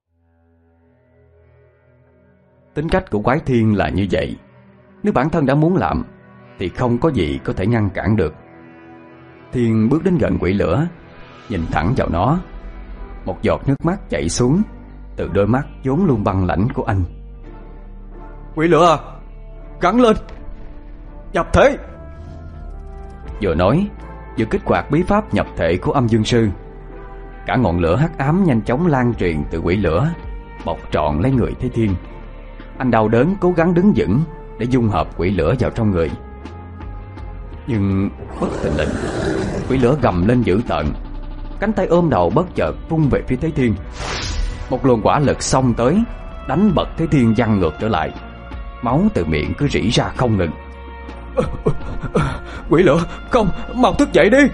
Tính cách của quái Thiên là như vậy. Nếu bản thân đã muốn làm thì không có gì có thể ngăn cản được. Thiên bước đến gần quỷ lửa, nhìn thẳng vào nó. Một giọt nước mắt chảy xuống từ đôi mắt vốn luôn băng lãnh của anh. Quỷ lửa à, gắng lên, nhập thể. Vừa nói vừa kích hoạt bí pháp nhập thể của Âm Dương Sư. Cả ngọn lửa hắc ám nhanh chóng lan truyền từ quỷ lửa, bọc trọn lấy người Thế Thiên. Anh đau đớn cố gắng đứng vững để dung hợp quỷ lửa vào trong người. Nhưng bất thình lình, quỷ lửa gầm lên dữ tợn, cánh tay ôm đầu bất chợt vung về phía Thế Thiên. Một luồng quả lực xông tới, đánh bật Thế Thiên văng ngược trở lại. Máu từ miệng cứ rỉ ra không ngừng. Quỷ lửa, không, mau thức dậy đi.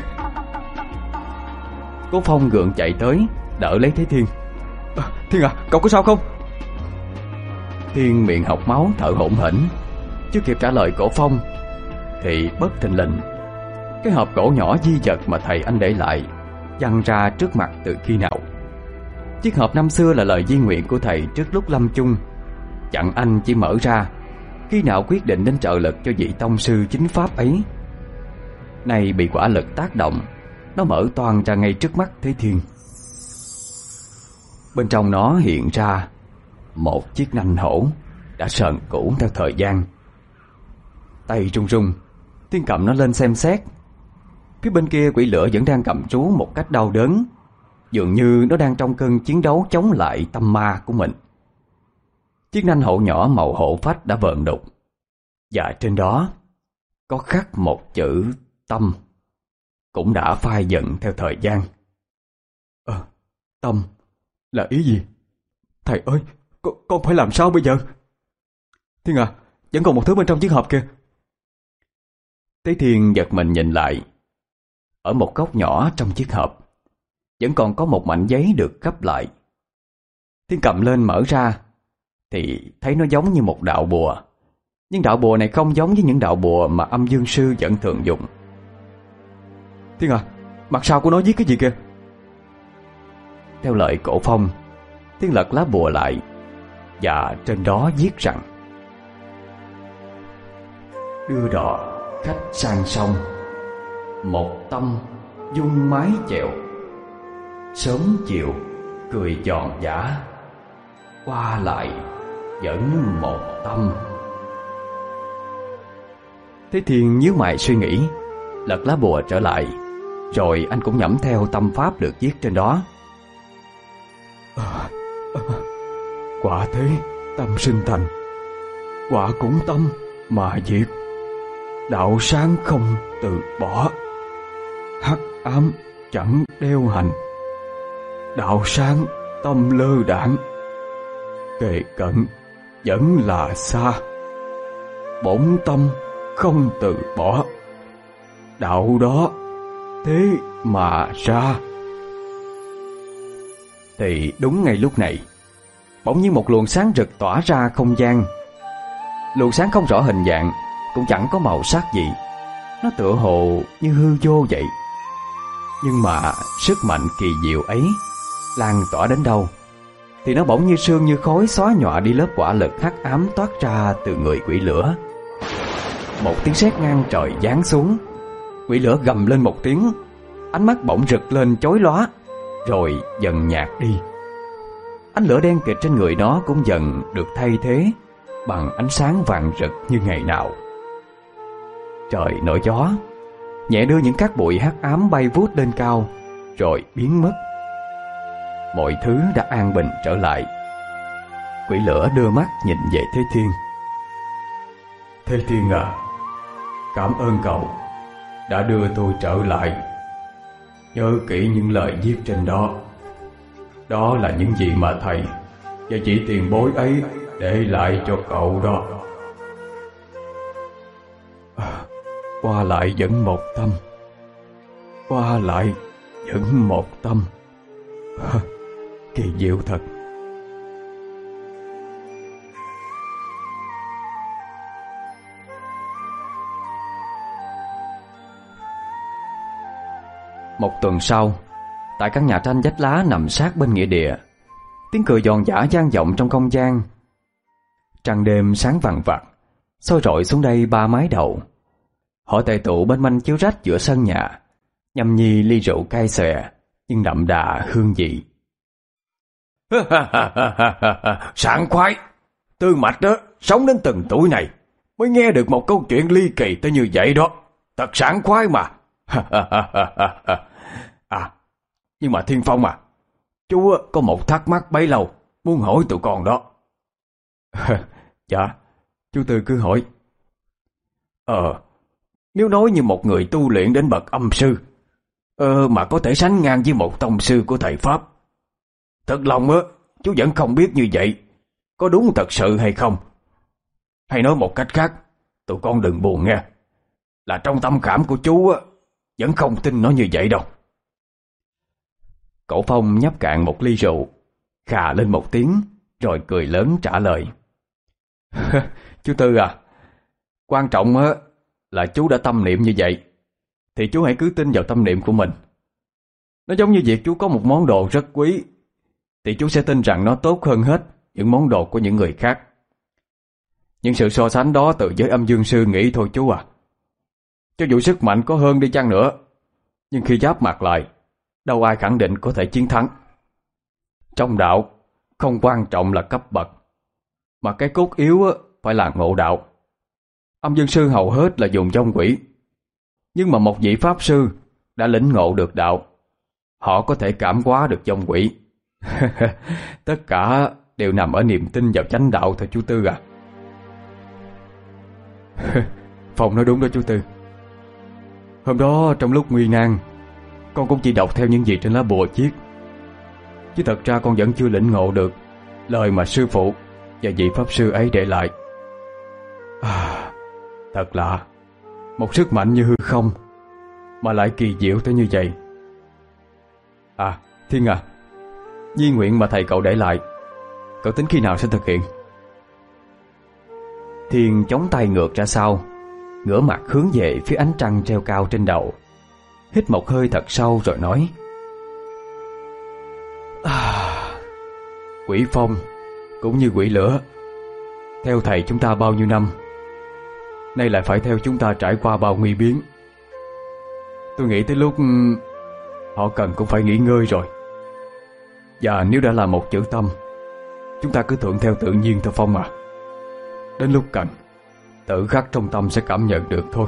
Cố Phong gượng chạy tới đỡ lấy Thế Thiên. à, Thiên à, cậu có sao không? Thiên miệng hộc máu thở hổn hển. Chưa kịp trả lời Cổ Phong thì bất thình lình, cái hộp gỗ nhỏ di vật mà thầy anh để lại văng ra trước mặt từ khi nào. Chiếc hộp năm xưa là lời di nguyện của thầy trước lúc lâm chung, dặn anh chỉ mở ra khi nào quyết định đến trợ lực cho vị tông sư chính pháp ấy. Nay bị quả lực tác động, nó mở toang ra ngay trước mắt Thế Thiên. Bên trong nó hiện ra một chiếc nanh hổ đã sờn cũ theo thời gian. Tay run run, Thiên cầm nó lên xem xét. Phía bên kia quỷ lửa vẫn đang cầm trú một cách đau đớn, dường như nó đang trong cơn chiến đấu chống lại tâm ma của mình. Chiếc nanh hổ nhỏ màu hổ phách đã vợn đục, và trên đó có khắc một chữ tâm, cũng đã phai dần theo thời gian. Ờ, à, tâm là ý gì? Thầy ơi, con, con phải làm sao bây giờ? Thiên à, vẫn còn một thứ bên trong chiếc hộp kia. Thế Thiên giật mình nhìn lại. Ở một góc nhỏ trong chiếc hộp vẫn còn có một mảnh giấy được gấp lại. Thiên cầm lên mở ra thì thấy nó giống như một đạo bùa. Nhưng đạo bùa này không giống với những đạo bùa mà Âm Dương Sư vẫn thường dùng. Thiên à, mặt sau của nó viết cái gì kìa? Theo lời Cổ Phong, Thiên lật lá bùa lại, và trên đó viết rằng: đưa đò khách sang sông, một tâm dung mái chèo, sớm chiều cười giòn giả, qua lại vẫn một tâm. Thế Thiên nhíu mày suy nghĩ, lật lá bùa trở lại, rồi anh cũng nhẩm theo tâm pháp được viết trên đó. à, à, Quả thế tâm sinh thành, quả cũng tâm mà diệt, đạo sáng không từ bỏ, hắc ám chẳng đeo hành, đạo sáng tâm lơ đãng, kề cận vẫn là xa, bổn tâm không từ bỏ, đạo đó thế mà ra. Thì đúng ngay lúc này, bỗng nhiên một luồng sáng rực tỏa ra không gian. Luồng sáng không rõ hình dạng, cũng chẳng có màu sắc gì, nó tựa hồ như hư vô vậy. Nhưng mà sức mạnh kỳ diệu ấy lan tỏa đến đâu thì nó bỗng như sương như khói xóa nhòa đi lớp quả lực hắc ám toát ra từ người quỷ lửa. Một tiếng sét ngang trời giáng xuống. Quỷ lửa gầm lên một tiếng, ánh mắt bỗng rực lên chói lóa, rồi dần nhạt đi. Ánh lửa đen kịt trên người nó cũng dần được thay thế bằng ánh sáng vàng rực như ngày nào. Trời nổi gió, nhẹ đưa những cát bụi hắc ám bay vút lên cao, rồi biến mất. Mọi thứ đã an bình trở lại. Quỷ lửa đưa mắt nhìn về Thế Thiên. Thế Thiên à, cảm ơn cậu đã đưa tôi trở lại. Nhớ kỹ những lời viết trên đó. Đó là những gì mà thầy và vị tiền bối ấy để lại cho cậu đó. À, qua lại vẫn một tâm, qua lại vẫn một tâm. À, kỳ diệu thật. Một tuần sau, tại căn nhà tranh vách lá nằm sát bên nghĩa địa, tiếng cười giòn giã vang vọng trong không gian. Trăng đêm sáng vằng vặc soi rọi xuống đây ba mái đầu. Họ tề tụ bên manh chiếu rách giữa sân nhà, nhâm nhi ly rượu cay xè nhưng đậm đà hương vị. Sảng khoái. Tư Mạch đó sống đến từng tuổi này mới nghe được một câu chuyện ly kỳ tới như vậy đó. Thật sảng khoái mà. À, nhưng mà Thiên Phong à, chú có một thắc mắc bấy lâu muốn hỏi tụi con đó. Dạ, chú Tư cứ hỏi. Ờ, nếu nói như một người tu luyện đến bậc âm sư, ờ, mà có thể sánh ngang với một tông sư của thầy Pháp, thật lòng á, chú vẫn không biết như vậy có đúng thật sự hay không. Hay nói một cách khác, tụi con đừng buồn nghe, là trong tâm khảm của chú á, vẫn không tin nó như vậy đâu. Cậu Phong nhấp cạn một ly rượu, khà lên một tiếng rồi cười lớn trả lời. Chú Tư à, quan trọng á là chú đã tâm niệm như vậy thì chú hãy cứ tin vào tâm niệm của mình. Nó giống như việc chú có một món đồ rất quý thì chú sẽ tin rằng nó tốt hơn hết những món đồ của những người khác. Những sự so sánh đó từ giới âm dương sư nghĩ thôi chú à. Cho dù sức mạnh có hơn đi chăng nữa, nhưng khi giáp mặt lại, đâu ai khẳng định có thể chiến thắng. Trong đạo, không quan trọng là cấp bậc, mà cái cốt yếu phải là ngộ đạo. Âm dương sư hầu hết là dùng vong quỷ, nhưng mà một vị pháp sư đã lĩnh ngộ được đạo, họ có thể cảm hóa được vong quỷ. Tất cả đều nằm ở niềm tin vào chánh đạo thôi chú Tư à. Phong nói đúng đó chú Tư. Hôm đó trong lúc nguy nan, con cũng chỉ đọc theo những gì trên lá bùa chiết, chứ thật ra con vẫn chưa lĩnh ngộ được lời mà sư phụ và vị pháp sư ấy để lại. À, thật lạ, một sức mạnh như hư không mà lại kỳ diệu tới như vậy. À, Thiên à, di nguyện mà thầy cậu để lại, cậu tính khi nào sẽ thực hiện? Thiên chống tay ngược ra sau, ngửa mặt hướng về phía ánh trăng treo cao trên đầu, hít một hơi thật sâu rồi nói. À, quỷ phong cũng như quỷ lửa, theo thầy chúng ta bao nhiêu năm, nay lại phải theo chúng ta trải qua bao nguy biến. Tôi nghĩ tới lúc họ cần cũng phải nghỉ ngơi rồi. Và nếu đã là một chữ tâm, chúng ta cứ thuận theo tự nhiên thôi Phong à. Đến lúc cần, tự khắc trong tâm sẽ cảm nhận được thôi.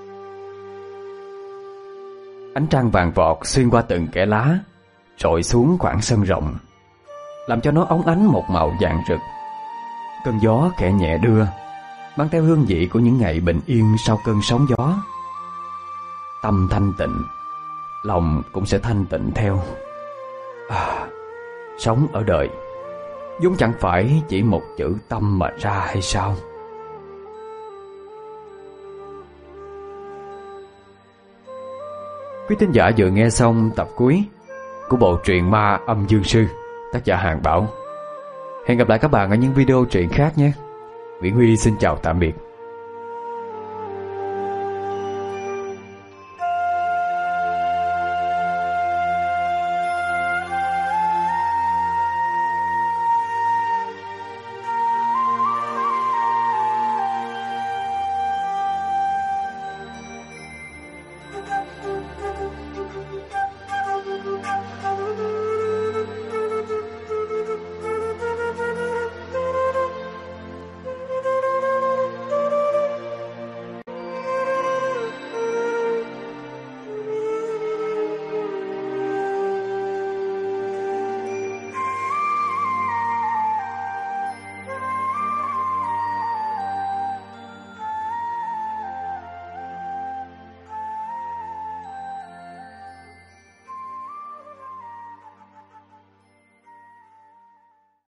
Ánh trăng vàng vọt xuyên qua từng kẽ lá, rọi xuống khoảng sân rộng, làm cho nó óng ánh một màu vàng rực. Cơn gió khẽ nhẹ đưa, mang theo hương vị của những ngày bình yên sau cơn sóng gió. Tâm thanh tịnh, lòng cũng sẽ thanh tịnh theo. À, sống ở đời vốn chẳng phải chỉ một chữ tâm mà ra hay sao? Quý thính giả vừa nghe xong tập cuối của bộ truyện ma Âm Dương Sư, tác giả Hàng Bảo. Hẹn gặp lại các bạn ở những video truyện khác nhé. Nguyễn Huy xin chào tạm biệt.